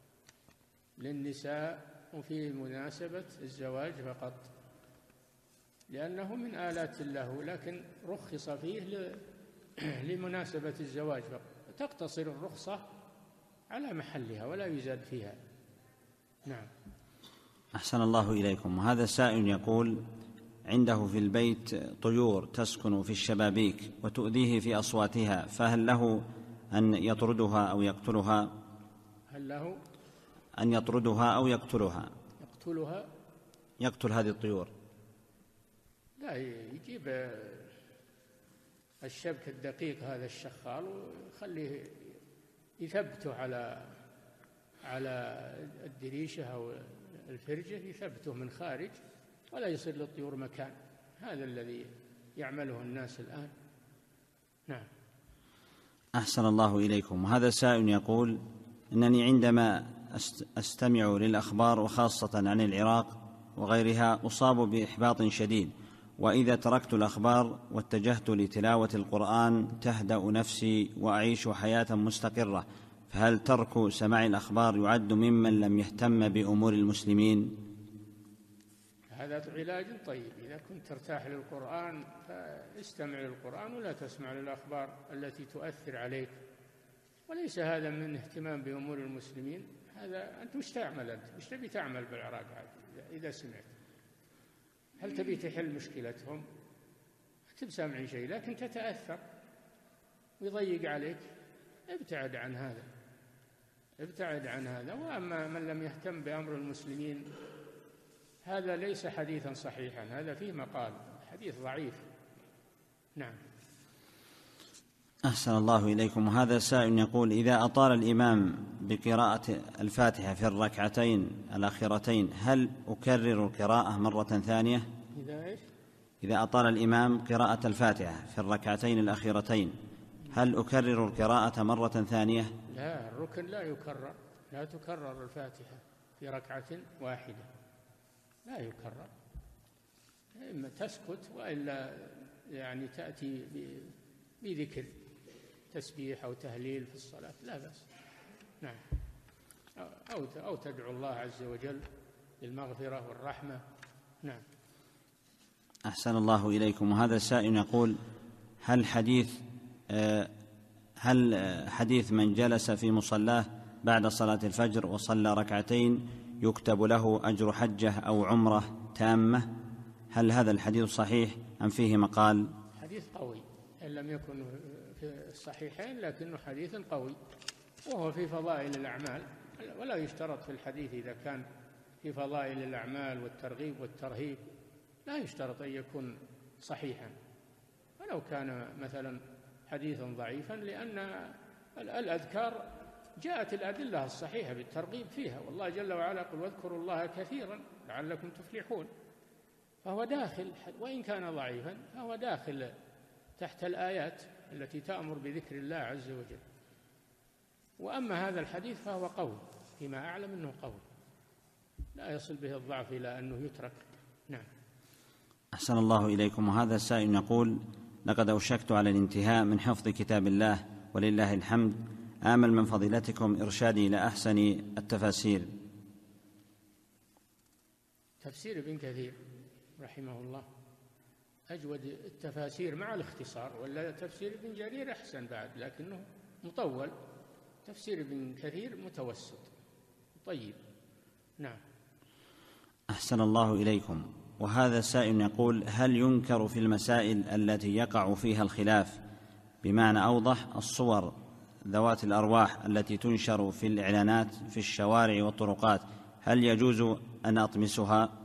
للنساء وفي مناسبة الزواج فقط، لأنه من آلات الله، لكن رخص فيه لمناسبة الزواج فقط، تقتصر الرخصة على محلها ولا يزاد فيها. نعم. أحسن الله إليكم. وهذا السائل يقول: عنده في البيت طيور تسكن في الشبابيك وتؤذيه في أصواتها، فهل له أن يطردها أو يقتلها؟ هل له أن يطردها أو يقتلها؟ يقتل هذه الطيور. لا، يجيب الشبك الدقيق هذا الشخال ويخليه يثبته على الدريشة أو الفرجة، يثبته من خارج ولا يصير للطيور مكان. هذا الذي يعمله الناس الآن. نعم. أحسن الله إليكم. وهذا سائل يقول: إنني عندما أستمع للأخبار وخاصة عن العراق وغيرها أصاب بإحباط شديد، وإذا تركت الأخبار واتجهت لتلاوة القرآن تهدأ نفسي وأعيش حياة مستقرة، فهل ترك سماع الأخبار يعد ممن لم يهتم بأمور المسلمين؟ هذا علاج طيب. إذا كنت ترتاح للقرآن فاستمع للقرآن ولا تسمع للأخبار التي تؤثر عليك، وليس هذا من اهتمام بأمور المسلمين. هذا أنت وش تعمل؟ أنت وش تبي تعمل بالعراق إذا سمعت؟ هل تبي تحل مشكلتهم؟ ما تبي سامع شيء، لكن تتأثر ويضيق عليك. ابتعد عن هذا، ابتعد عن هذا. وأما من لم يهتم بأمر المسلمين هذا ليس حديثا صحيحا، هذا فيه مقال، حديث ضعيف. نعم. أحسن الله إليكم. وهذا سائل يقول: إذا أطال الإمام بقراءة الفاتحة في الركعتين الأخيرتين هل أكرر القراءة مرة ثانية؟ إذا أطال الإمام قراءة الفاتحة في الركعتين الأخيرتين هل أكرر القراءة مرة ثانية؟ لا، الركن لا يكرر، لا تكرر الفاتحة في ركعة واحدة، لا يكرر. إما تسكت وإلا يعني تأتي بذكر تسبيح أو تهليل في الصلاة، لا بأس. نعم. أو تدعو الله عز وجل بالمغفرة والرحمة. نعم. أحسن الله إليكم. وهذا السائل يقول: هل حديث من جلس في مصلاه بعد صلاة الفجر وصلى ركعتين يكتب له أجر حجة أو عمرة تامة، هل هذا الحديث صحيح أم فيه مقال؟ حديث قوي، إن لم يكن في الصحيحين لكنه حديث قوي، وهو في فضائل الأعمال. ولا يشترط في الحديث إذا كان في فضائل الأعمال والترغيب والترهيب لا يشترط أن يكون صحيحا، ولو كان مثلا حديثا ضعيفا، لأن الأذكار جاءت الأدلة الصحيحة بالترغيب فيها، والله جل وعلا يقول: واذكروا الله كثيرا لعلكم تفلحون. فهو داخل، وإن كان ضعيفا فهو داخل تحت الآيات التي تأمر بذكر الله عز وجل. وأما هذا الحديث فهو قوي، فيما أعلم أنه قوي، لا يصل به الضعف إلى أنه يترك. نعم. أحسن الله إليكم. وهذا السائل يقول: لقد أوشكت على الانتهاء من حفظ كتاب الله ولله الحمد، آمل من فضيلتكم إرشادي إلى أحسن التفاسير. تفسير ابن كثير رحمه الله أجود التفاسير مع الاختصار، ولا تفسير ابن جرير أحسن بعد لكنه مطول. تفسير ابن كثير متوسط طيب. نعم. أحسن الله إليكم. وهذا سائل يقول: هل ينكر في المسائل التي يقع فيها الخلاف، بمعنى أوضح الصور ذوات الأرواح التي تنشر في الإعلانات في الشوارع والطرقات، هل يجوز أن أطمسها؟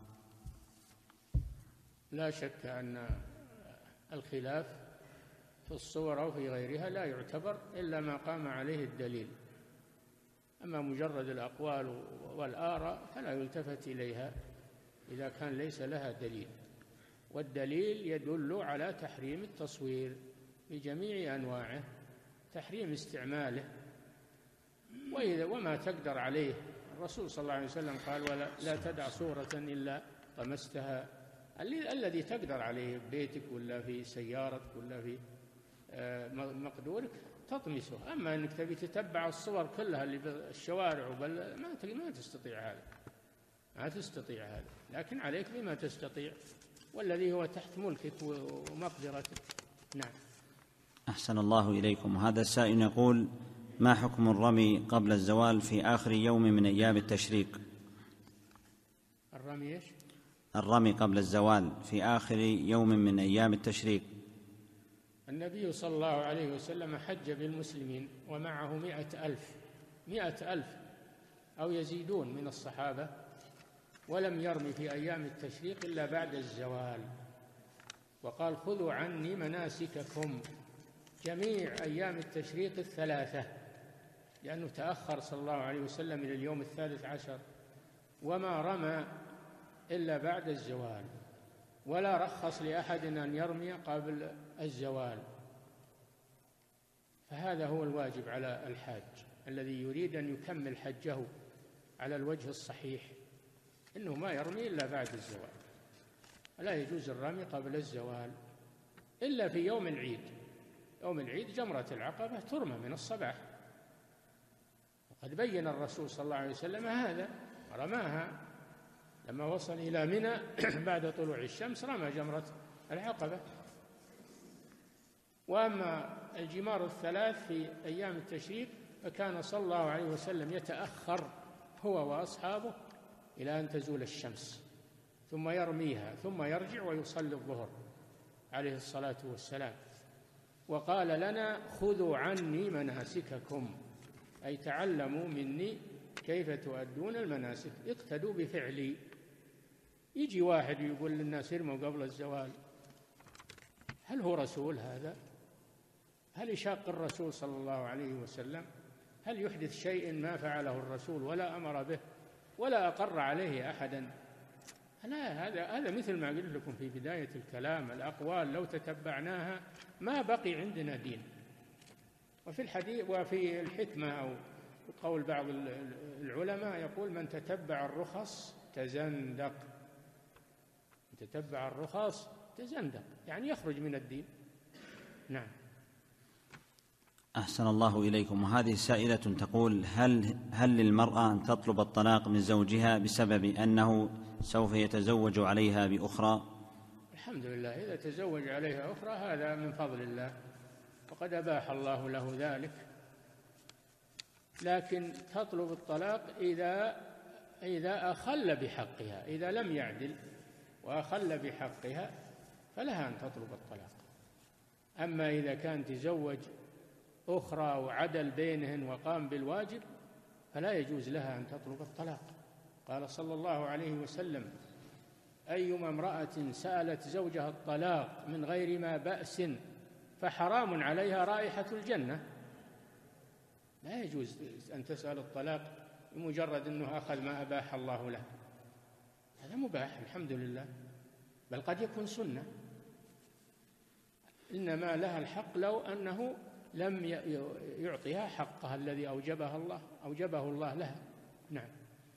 لا شك أن الخلاف في الصور أو في غيرها لا يعتبر إلا ما قام عليه الدليل. أما مجرد الأقوال والآراء فلا يلتفت إليها إذا كان ليس لها دليل، والدليل يدل على تحريم التصوير بجميع أنواعه، تحريم استعماله، وما تقدر عليه. الرسول صلى الله عليه وسلم قال: لا تدع صورة إلا طمستها. الذي تقدر عليه في بيتك ولا في سيارتك ولا في مقدورك تطمسه. أما أنك تبي تتبع الصور كلها اللي بالشوارع ما تستطيع هذا، ما تستطيع هذا، لكن عليك بما تستطيع والذي هو تحت ملكك ومقدرتك. نعم. أحسن الله إليكم. هذا السائل يقول: ما حكم الرمي قبل الزوال في آخر يوم من أيام التشريق؟ الرمي إيش؟ الرمي قبل الزوال في آخر يوم من أيام التشريق؟ النبي صلى الله عليه وسلم حج بالمسلمين ومعه 100,000 أو يزيدون من الصحابة، ولم يرمي في أيام التشريق إلا بعد الزوال، وقال خذوا عني مناسككم جميع أيام التشريق الثلاثة، لأنه تأخر صلى الله عليه وسلم إلى اليوم 13 وما رمى إلا بعد الزوال، ولا رخص لأحد أن يرمي قبل الزوال. فهذا هو الواجب على الحاج الذي يريد أن يكمل حجه على الوجه الصحيح، إنه ما يرمي إلا بعد الزوال، ولا يجوز الرمي قبل الزوال إلا في يوم العيد. يوم العيد جمرة العقبة ترمى من الصباح، وقد بين الرسول صلى الله عليه وسلم هذا، رماها لما وصل إلى منى بعد طلوع الشمس، رمى جمرة العقبة. وأما الجمار الثلاث في أيام التشريق فكان صلى الله عليه وسلم يتأخر هو وأصحابه إلى أن تزول الشمس ثم يرميها، ثم يرجع ويصلي الظهر عليه الصلاة والسلام. وقال لنا خذوا عني مناسككم، أي تعلموا مني كيف تؤدون المناسك، اقتدوا بفعلي. يجي واحد يقول للناس ارموا قبل الزوال، هل هو رسول هذا؟ هل يشاق الرسول صلى الله عليه وسلم؟ هل يحدث شيء ما فعله الرسول ولا أمر به ولا أقر عليه أحدا؟ لا، هذا مثل ما قلت لكم في بداية الكلام، الأقوال لو تتبعناها ما بقي عندنا دين. وفي الحديث وفي الحكمة أو قول بعض العلماء يقول من تتبع الرخص تزندق، تتبع الرخص تزندق، يعني يخرج من الدين. نعم. أحسن الله إليكم. وهذه سائلة تقول هل للمرأة أن تطلب الطلاق من زوجها بسبب أنه سوف يتزوج عليها بأخرى؟ الحمد لله، إذا تزوج عليها أخرى هذا من فضل الله وقد أباح الله له ذلك، لكن تطلب الطلاق إذا أخل بحقها، إذا لم يعدل وأخل بحقها فلها أن تطلب الطلاق. أما إذا كان تزوج أخرى وعدل بينهن وقام بالواجب فلا يجوز لها أن تطلب الطلاق. قال صلى الله عليه وسلم أيما امرأة سألت زوجها الطلاق من غير ما بأس فحرام عليها رائحة الجنة. لا يجوز أن تسأل الطلاق بمجرد أنه أخذ ما أباح الله له، هذا مباح الحمد لله، بل قد يكون سنة، إنما لها الحق لو أنه لم يعطيها حقها الذي أوجبه الله لها. نعم.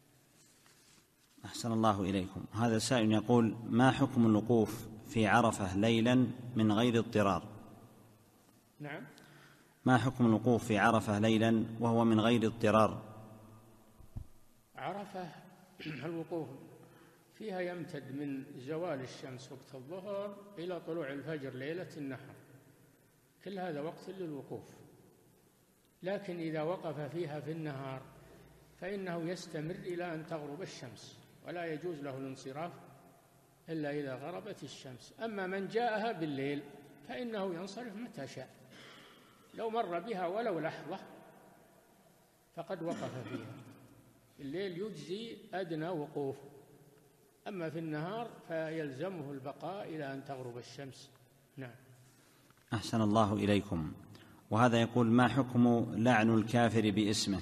أحسن الله إليكم. هذا سائل يقول ما حكم الوقوف في عرفة ليلا من غير اضطرار؟ نعم. ما حكم الوقوف في عرفة ليلا وهو من غير اضطرار؟ عرفة الوقوف فيها يمتد من زوال الشمس وقت الظهر إلى طلوع الفجر ليلة النحر، كل هذا وقت للوقوف، لكن إذا وقف فيها في النهار فإنه يستمر إلى أن تغرب الشمس، ولا يجوز له الانصراف إلا إذا غربت الشمس. أما من جاءها بالليل فإنه ينصرف متى شاء، لو مر بها ولو لحظة فقد وقف فيها. الليل يجزي أدنى وقوف، أما في النهار فيلزمه البقاء إلى أن تغرب الشمس. نعم. أحسن الله إليكم. وهذا يقول ما حكم لعن الكافر باسمه؟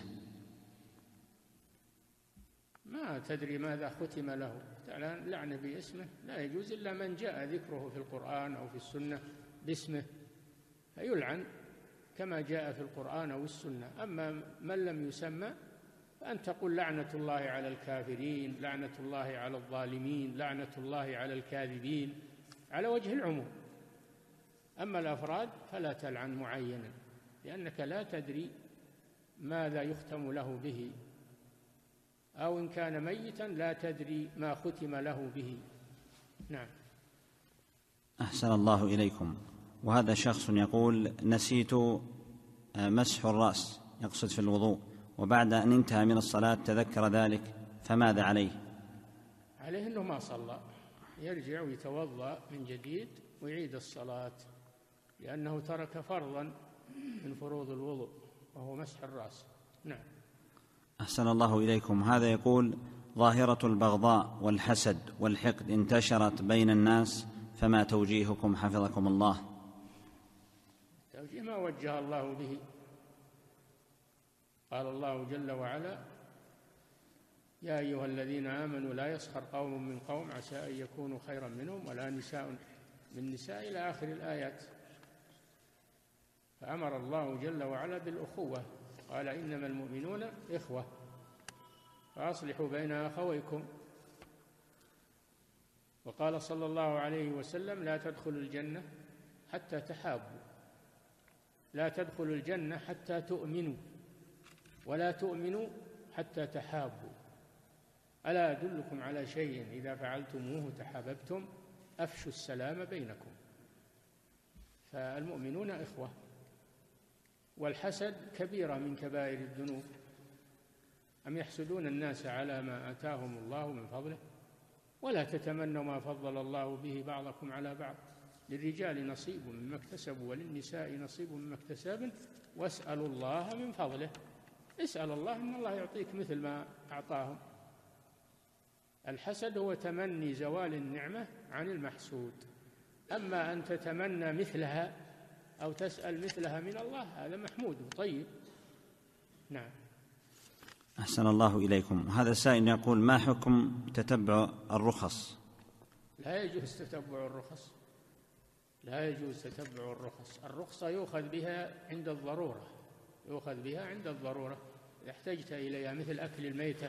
ما تدري ماذا ختم له، لعن باسمه لا يجوز إلا من جاء ذكره في القرآن أو في السنة باسمه فيلعن كما جاء في القرآن أو السنة. أما من لم يسمى فأن تقول لعنة الله على الكافرين، لعنة الله على الظالمين، لعنة الله على الكاذبين، على وجه العموم. أما الأفراد فلا تلعن معينا، لأنك لا تدري ماذا يختم له به، أو إن كان ميتا لا تدري ما ختم له به. نعم. أحسن الله إليكم. وهذا شخص يقول نسيت مسح الرأس، يقصد في الوضوء، وبعد أن انتهى من الصلاة تذكر ذلك، فماذا عليه؟ عليه أنه ما صلى، يرجع ويتوضأ من جديد ويعيد الصلاة، لأنه ترك فرضا من فروض الوضوء وهو مسح الرأس. نعم. أحسن الله إليكم. هذا يقول: ظاهرة البغضاء والحسد والحقد انتشرت بين الناس، فما توجيهكم حفظكم الله؟ توجيه ما وجه الله به. قال الله جل وعلا: يا أيها الذين آمنوا لا يسخر قوم من قوم عسى أن يكونوا خيرا منهم ولا نساء من نساء إلى آخر الآيات. فأمر الله جل وعلا بالأخوة، قال: إنما المؤمنون إخوة فأصلحوا بين أخويكم. وقال صلى الله عليه وسلم: لا تدخلوا الجنة حتى تحابوا، لا تدخلوا الجنة حتى تؤمنوا، ولا تؤمنوا حتى تحابوا. ألا أدلكم على شيء إذا فعلتموه تحاببتم؟ أفشوا السلام بينكم. فالمؤمنون إخوة. والحسد كبيرة من كبائر الذنوب. أم يحسدون الناس على ما آتاهم الله من فضله؟ ولا تتمنوا ما فضل الله به بعضكم على بعض، للرجال نصيب مما اكتسبوا وللنساء نصيب مما اكتسبن واسألوا الله من فضله. اسأل الله إن الله يعطيك مثل ما أعطاهم. الحسد هو تمني زوال النعمة عن المحسود. أما أن تتمنى مثلها أو تسأل مثلها من الله هذا محمود وطيب. نعم. أحسن الله إليكم. هذا السائل يقول: ما حكم تتبع الرخص؟ لا يجوز تتبع الرخص، لا يجوز تتبع الرخص. الرخصة يؤخذ بها عند الضرورة، يؤخذ بها عند الضرورة إذا احتجت إليها، مثل أكل الميتة،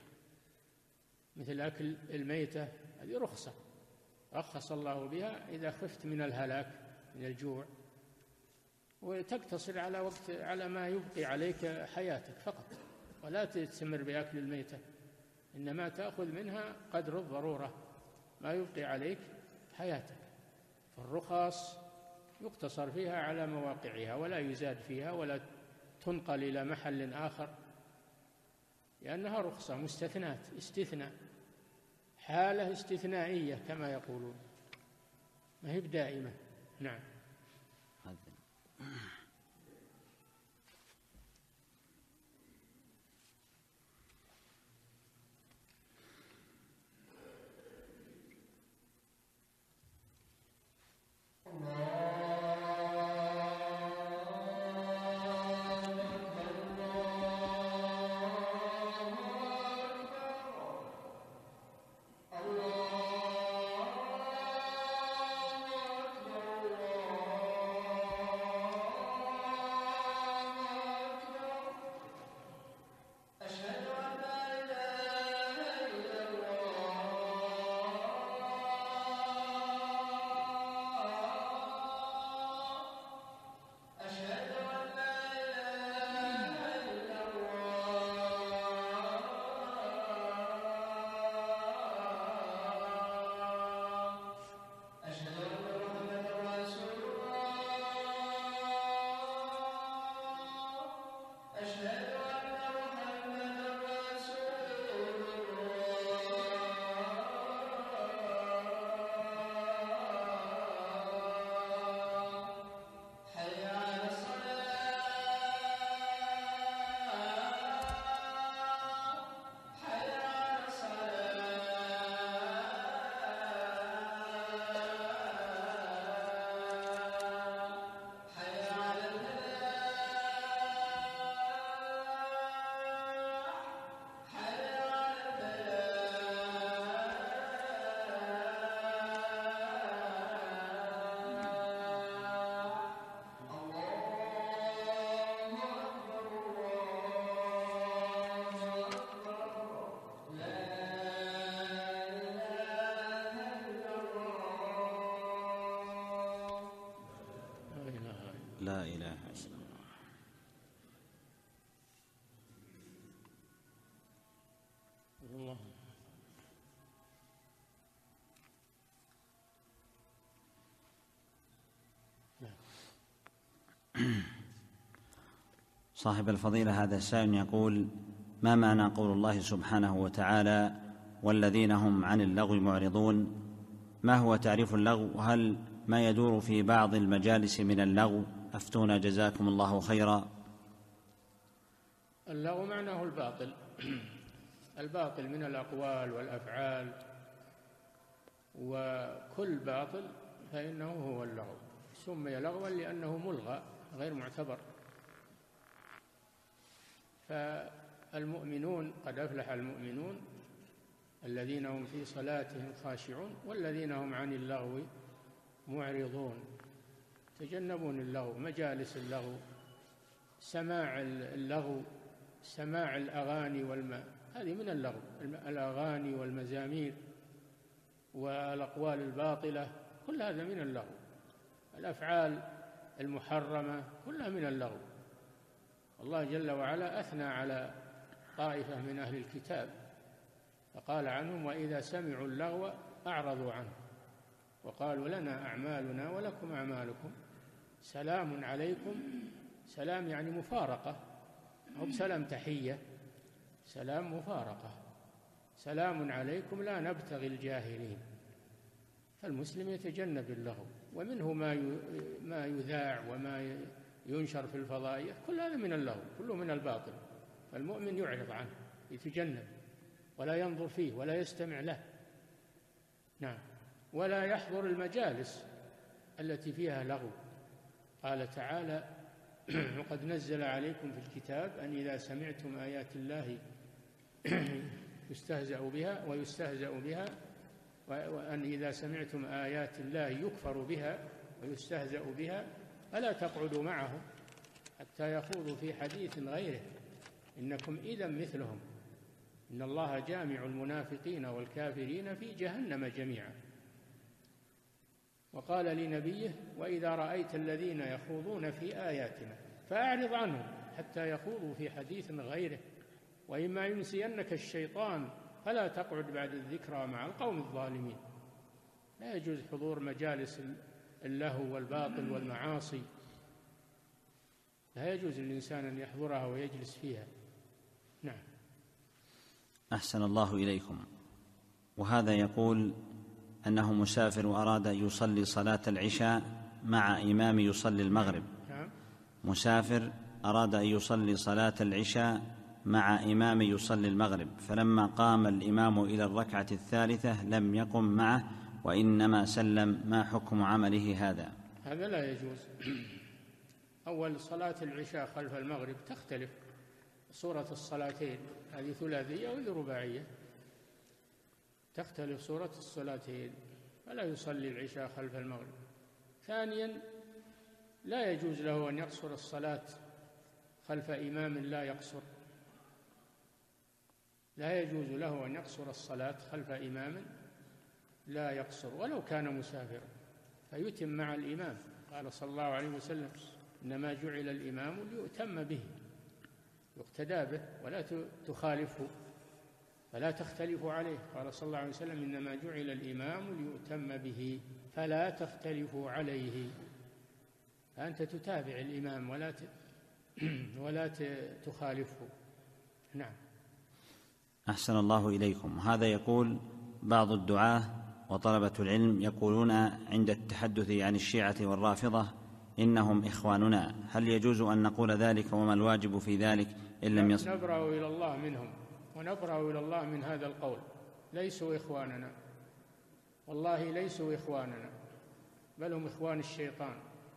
مثل أكل الميتة هذه رخصة رخص الله بها إذا خفت من الهلاك من الجوع، وتقتصر على وقت على ما يبقي عليك حياتك فقط، ولا تستمر بأكل الميتة، إنما تأخذ منها قدر الضرورة ما يبقي عليك حياتك. فالرخص يقتصر فيها على مواقعها ولا يزاد فيها ولا تنقل إلى محل آخر، لأنها رخصة مستثنات، استثناء، حالة استثنائية كما يقولون، ما هي بدائمة. نعم. لا إله إلا الله. الله. صاحب الفضيلة هذا السائل يقول: ما معنى قول الله سبحانه وتعالى: والذين هم عن اللغو معرضون؟ ما هو تعريف اللغو؟ وهل ما يدور في بعض المجالس من اللغو؟ أفتونا جزاكم الله خيرا. اللغو معناه الباطل الباطل من الأقوال والأفعال، وكل باطل فإنه هو اللغو. سمي لغوا لأنه ملغى غير معتبر. فالمؤمنون قد أفلح المؤمنون الذين هم في صلاتهم خاشعون والذين هم عن اللغو معرضون. تجنبون اللغو، مجالس اللغو، سماع اللغو، سماع الأغاني هذه من اللغو. الأغاني والمزامير والأقوال الباطلة كل هذا من اللغو. الأفعال المحرمة كلها من اللغو. الله جل وعلا أثنى على طائفة من أهل الكتاب فقال عنهم: وإذا سمعوا اللغو أعرضوا عنه وقالوا لنا أعمالنا ولكم أعمالكم سلام عليكم. سلام يعني مفارقة، أو بسلام تحية، سلام مفارقة. سلام عليكم لا نبتغي الجاهلين. فالمسلم يتجنب اللغو، ومنه ما يذاع وما ينشر في الفضائيات، كل هذا من اللغو، كله من الباطل. فالمؤمن يعرض عنه، يتجنب ولا ينظر فيه ولا يستمع له. نعم. ولا يحضر المجالس التي فيها لغو. قال تعالى: وقد نزل عليكم في الكتاب أن إذا سمعتم آيات الله ويستهزأ بها وأن إذا سمعتم آيات الله يكفر بها ويستهزأ بها فلا تقعدوا معهم حتى يخوضوا في حديث غيره إنكم إذا مثلهم إن الله جامع المنافقين والكافرين في جهنم جميعا. وقال لنبيه: وإذا رأيت الذين يخوضون في آياتنا فأعرض عنهم حتى يخوضوا في حديث غيره وإما ينسينك الشيطان فلا تقعد بعد الذكرى مع القوم الظالمين. لا يجوز حضور مجالس اللهو والباطل والمعاصي، لا يجوز للإنسان أن يحضرها ويجلس فيها. نعم. أحسن الله إليكم. وهذا يقول أنه مسافر وأراد أن يصلي صلاة العشاء مع إمام يصلي المغرب. مسافر أراد أن يصلي صلاة العشاء مع إمام يصلي المغرب، فلما قام الإمام إلى الركعة الثالثة لم يقم معه وإنما سلم. ما حكم عمله هذا؟ هذا لا يجوز. أول صلاة العشاء خلف المغرب تختلف صورة الصلاتين، هذه ثلاثية وهذه رباعية، تختلف صورة الصلاتين، فلا يصلي العشاء خلف المغرب. ثانيا، لا يجوز له أن يقصر الصلاة خلف إمام لا يقصر. لا يجوز له أن يقصر الصلاة خلف إمام لا يقصر ولو كان مسافرا، فيتم مع الإمام. قال صلى الله عليه وسلم: إنما جعل الإمام ليؤتم به، يقتدى به ولا تخالفه فلا تختلفوا عليه. قال صلى الله عليه وسلم: إنما جعل الإمام ليؤتم به فلا تختلفوا عليه. فأنت تتابع الإمام ولا تخالفه. نعم. أحسن الله إليكم. هذا يقول: بعض الدعاة وطلبة العلم يقولون عند التحدث عن الشيعة والرافضة إنهم إخواننا، هل يجوز أن نقول ذلك وما الواجب في ذلك إن لم يصل؟ نبرأ إلى الله منهم ونبرأ إلى الله من هذا القول. ليسوا إخواننا، والله ليسوا إخواننا، بل هم إخوان الشيطان،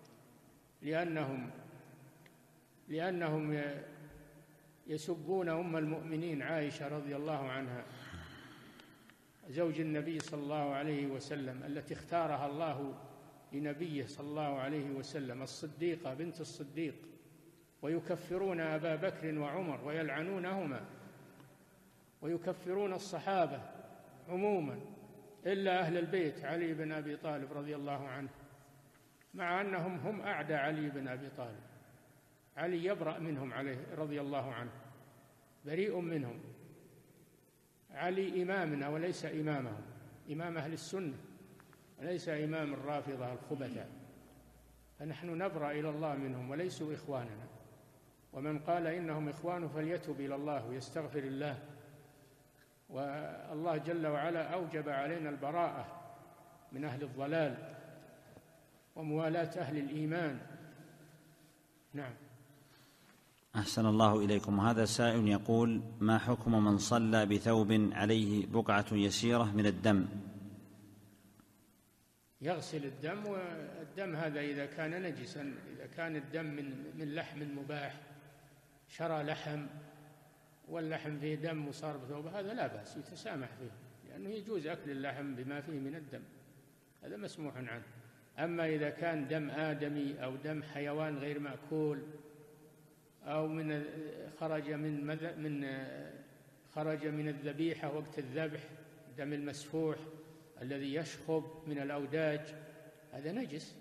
لأنهم يسبون أم المؤمنين عائشة رضي الله عنها زوج النبي صلى الله عليه وسلم التي اختارها الله لنبيه صلى الله عليه وسلم، الصديقة بنت الصديق، ويكفرون أبا بكر وعمر ويلعنونهما، ويكفرون الصحابة عموما إلا أهل البيت علي بن أبي طالب رضي الله عنه، مع أنهم هم أعدى علي بن أبي طالب. علي يبرأ منهم عليه رضي الله عنه، بريء منهم. علي إمامنا وليس إمامهم، إمام أهل السنة وليس إمام الرافضة الخبثاء. فنحن نبرأ إلى الله منهم وليسوا إخواننا. ومن قال إنهم إخوان فليتب إلى الله ويستغفر الله. والله جل وعلا أوجب علينا البراءة من أهل الضلال وموالاة أهل الإيمان. نعم. أحسن الله إليكم. هذا سائل يقول: ما حكم من صلى بثوب عليه بقعة يسيرة من الدم؟ يغسل الدم، والدم هذا إذا كان نجسا، إذا كان الدم من لحم مباح، شرى لحم واللحم فيه دم وصار بثوبه، هذا لا بأس، يتسامح فيه، لأنه يجوز أكل اللحم بما فيه من الدم، هذا مسموح عنه. أما إذا كان دم آدمي أو دم حيوان غير مأكول، أو خرج من الذبيحة وقت الذبح، دم المسفوح الذي يشخب من الأوداج، هذا نجس،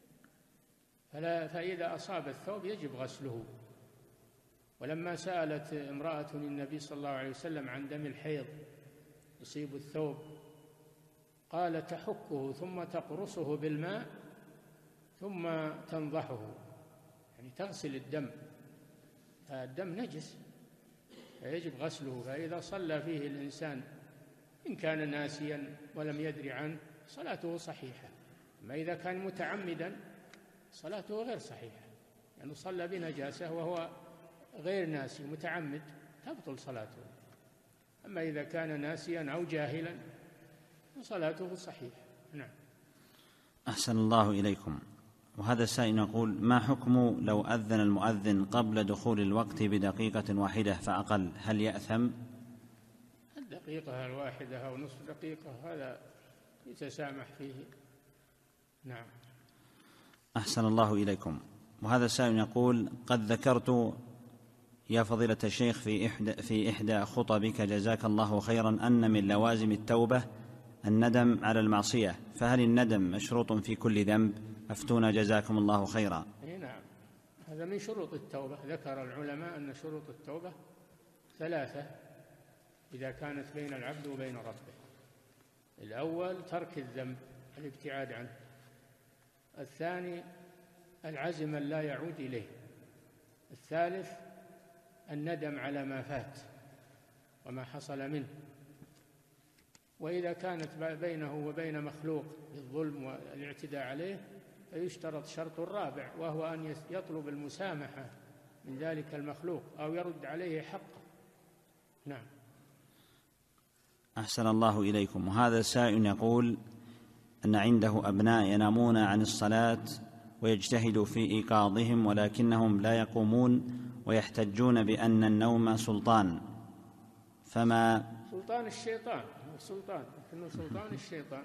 فإذا أصاب الثوب يجب غسله. ولما سألت امرأة النبي صلى الله عليه وسلم عن دم الحيض يصيب الثوب، قال: تحكه ثم تقرصه بالماء ثم تنضحه، يعني تغسل الدم، الدم نجس فيجب غسله. فإذا صلى فيه الإنسان إن كان ناسيا ولم يدري عنه صلاته صحيحة، أما إذا كان متعمدا صلاته غير صحيحة، يعني صلى بنجاسة وهو غير ناسي متعمد تبطل صلاته. أما إذا كان ناسيا أو جاهلا فصلاته صحيحة. نعم. أحسن الله إليكم. وهذا السائل يقول: ما حكم لو أذن المؤذن قبل دخول الوقت بدقيقة واحدة فأقل، هل يأثم؟ الدقيقة الواحدة أو نصف دقيقة هذا يتسامح فيه. نعم. أحسن الله إليكم. وهذا السائل يقول: قد ذكرت يا فضيلة الشيخ في إحدى خطبك جزاك الله خيرا أن من لوازم التوبة الندم على المعصية، فهل الندم مشروط في كل ذنب؟ أفتونا جزاكم الله خيرا. نعم، هذا من شروط التوبة. ذكر العلماء أن شروط التوبة 3 إذا كانت بين العبد وبين ربه: الأول ترك الذنب، الابتعاد عنه. الثاني العزم أن لا يعود إليه. الثالث الندم على ما فات وما حصل منه. وإذا كانت بينه وبين مخلوق بالظلم والاعتداء عليه فيشترط شرط رابع، وهو أن يطلب المسامحة من ذلك المخلوق أو يرد عليه حقه. نعم. أحسن الله إليكم. وهذا سائل يقول أن عنده أبناء ينامون عن الصلاة ويجتهد في إيقاظهم ولكنهم لا يقومون ويحتجون بأن النوم سلطان، فما سلطان الشيطان، لكنه سلطان الشيطان،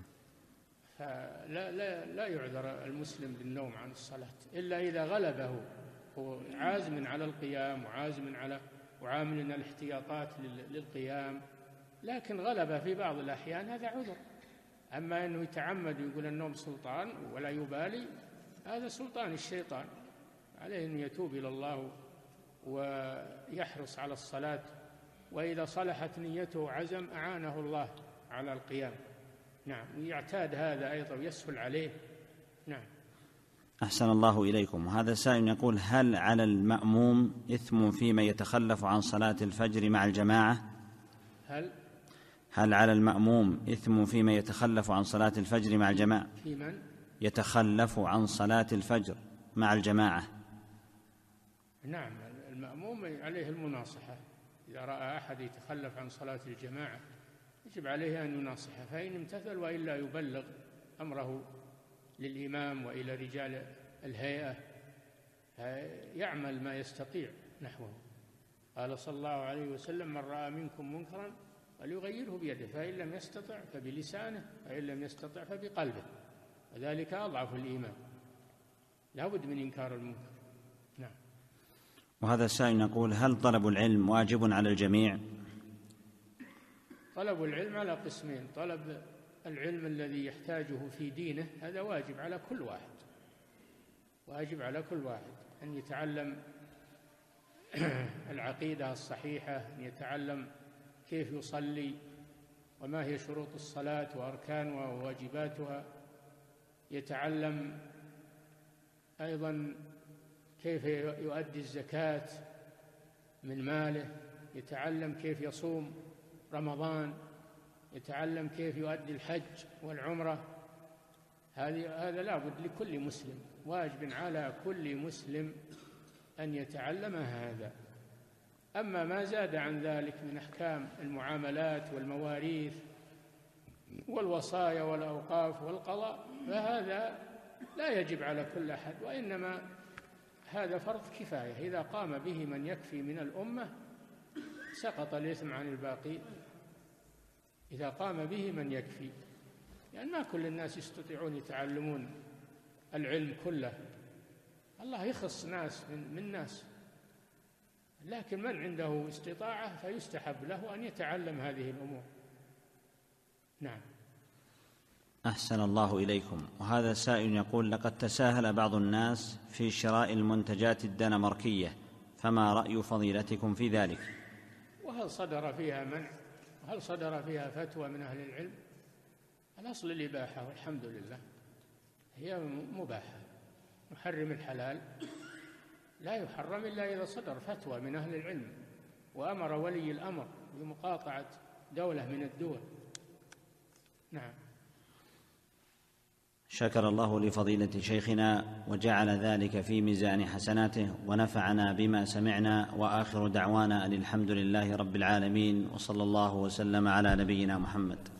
فلا يعذر المسلم بالنوم عن الصلاة إلا إذا غلبه، هو عازم على القيام وعامل الاحتياطات للقيام، لكن غلبه في بعض الأحيان هذا عذر. أما أنه يتعمد ويقول النوم سلطان ولا يبالي، هذا سلطان الشيطان، عليه أن يتوب إلى الله ويحرص على الصلاة، وإذا صلحت نيته وعزم أعانه الله على القيام. نعم، ويعتاد هذا أيضا ويسهل عليه. نعم. أحسن الله إليكم. وهذا سائل يقول: هل على المأموم إثم فيما يتخلف عن صلاة الفجر مع الجماعة؟ هل على المأموم إثم فيما يتخلف عن صلاة الفجر مع الجماعة؟ في من يتخلف عن صلاة الفجر مع الجماعة؟ نعم، المأموم عليه المناصحة، إذا رأى أحد يتخلف عن صلاة الجماعة يجب عليه أن يناصحه، فإن امتثل وإلا يبلغ أمره للإمام وإلى رجال الهيئة يعمل ما يستطيع نحوه. قال صلى الله عليه وسلم: من رأى منكم منكرا فليغيره بيده، فإن لم يستطع فبلسانه، فإن لم يستطع فبقلبه، وذلك أضعف الإيمان. لا بد من إنكار المنكر. نعم. وهذا السائل يقول: هل طلب العلم واجب على الجميع؟ طلب العلم على قسمين: طلب العلم الذي يحتاجه في دينه هذا واجب على كل واحد، أن يتعلم العقيدة الصحيحة، أن يتعلم كيف يصلي وما هي شروط الصلاة وأركانها وواجباتها، يتعلم أيضا كيف يؤدي الزكاة من ماله، يتعلم كيف يصوم رمضان، يتعلم كيف يؤدي الحج والعمرة، هذا لابد لكل مسلم، واجب على كل مسلم أن يتعلم هذا. أما ما زاد عن ذلك من أحكام المعاملات والمواريث والوصايا والأوقاف والقضاء فهذا لا يجب على كل أحد، وإنما هذا فرض كفاية، إذا قام به من يكفي من الأمة سقط الإثم عن الباقي، إذا قام به من يكفي، يعني ما كل الناس يستطيعون يتعلمون العلم كله، الله يخص ناس من ناس، لكن من عنده استطاعة فيستحب له أن يتعلم هذه الأمور. نعم. أحسن الله إليكم. وهذا سائل يقول: لقد تساهل بعض الناس في شراء المنتجات الدنماركية، فما رأي فضيلتكم في ذلك؟ وهل صدر فيها منع؟ وهل صدر فيها فتوى من أهل العلم؟ الأصل الإباحة والحمد لله، هي مباحة، محرم الحلال لا يحرم إلا إذا صدر فتوى من أهل العلم وأمر ولي الأمر بمقاطعة دولة من الدول. نعم. شكر الله لفضيلة شيخنا وجعل ذلك في ميزان حسناته، ونفعنا بما سمعنا، وآخر دعوانا أن الحمد لله رب العالمين، وصلى الله وسلم على نبينا محمد.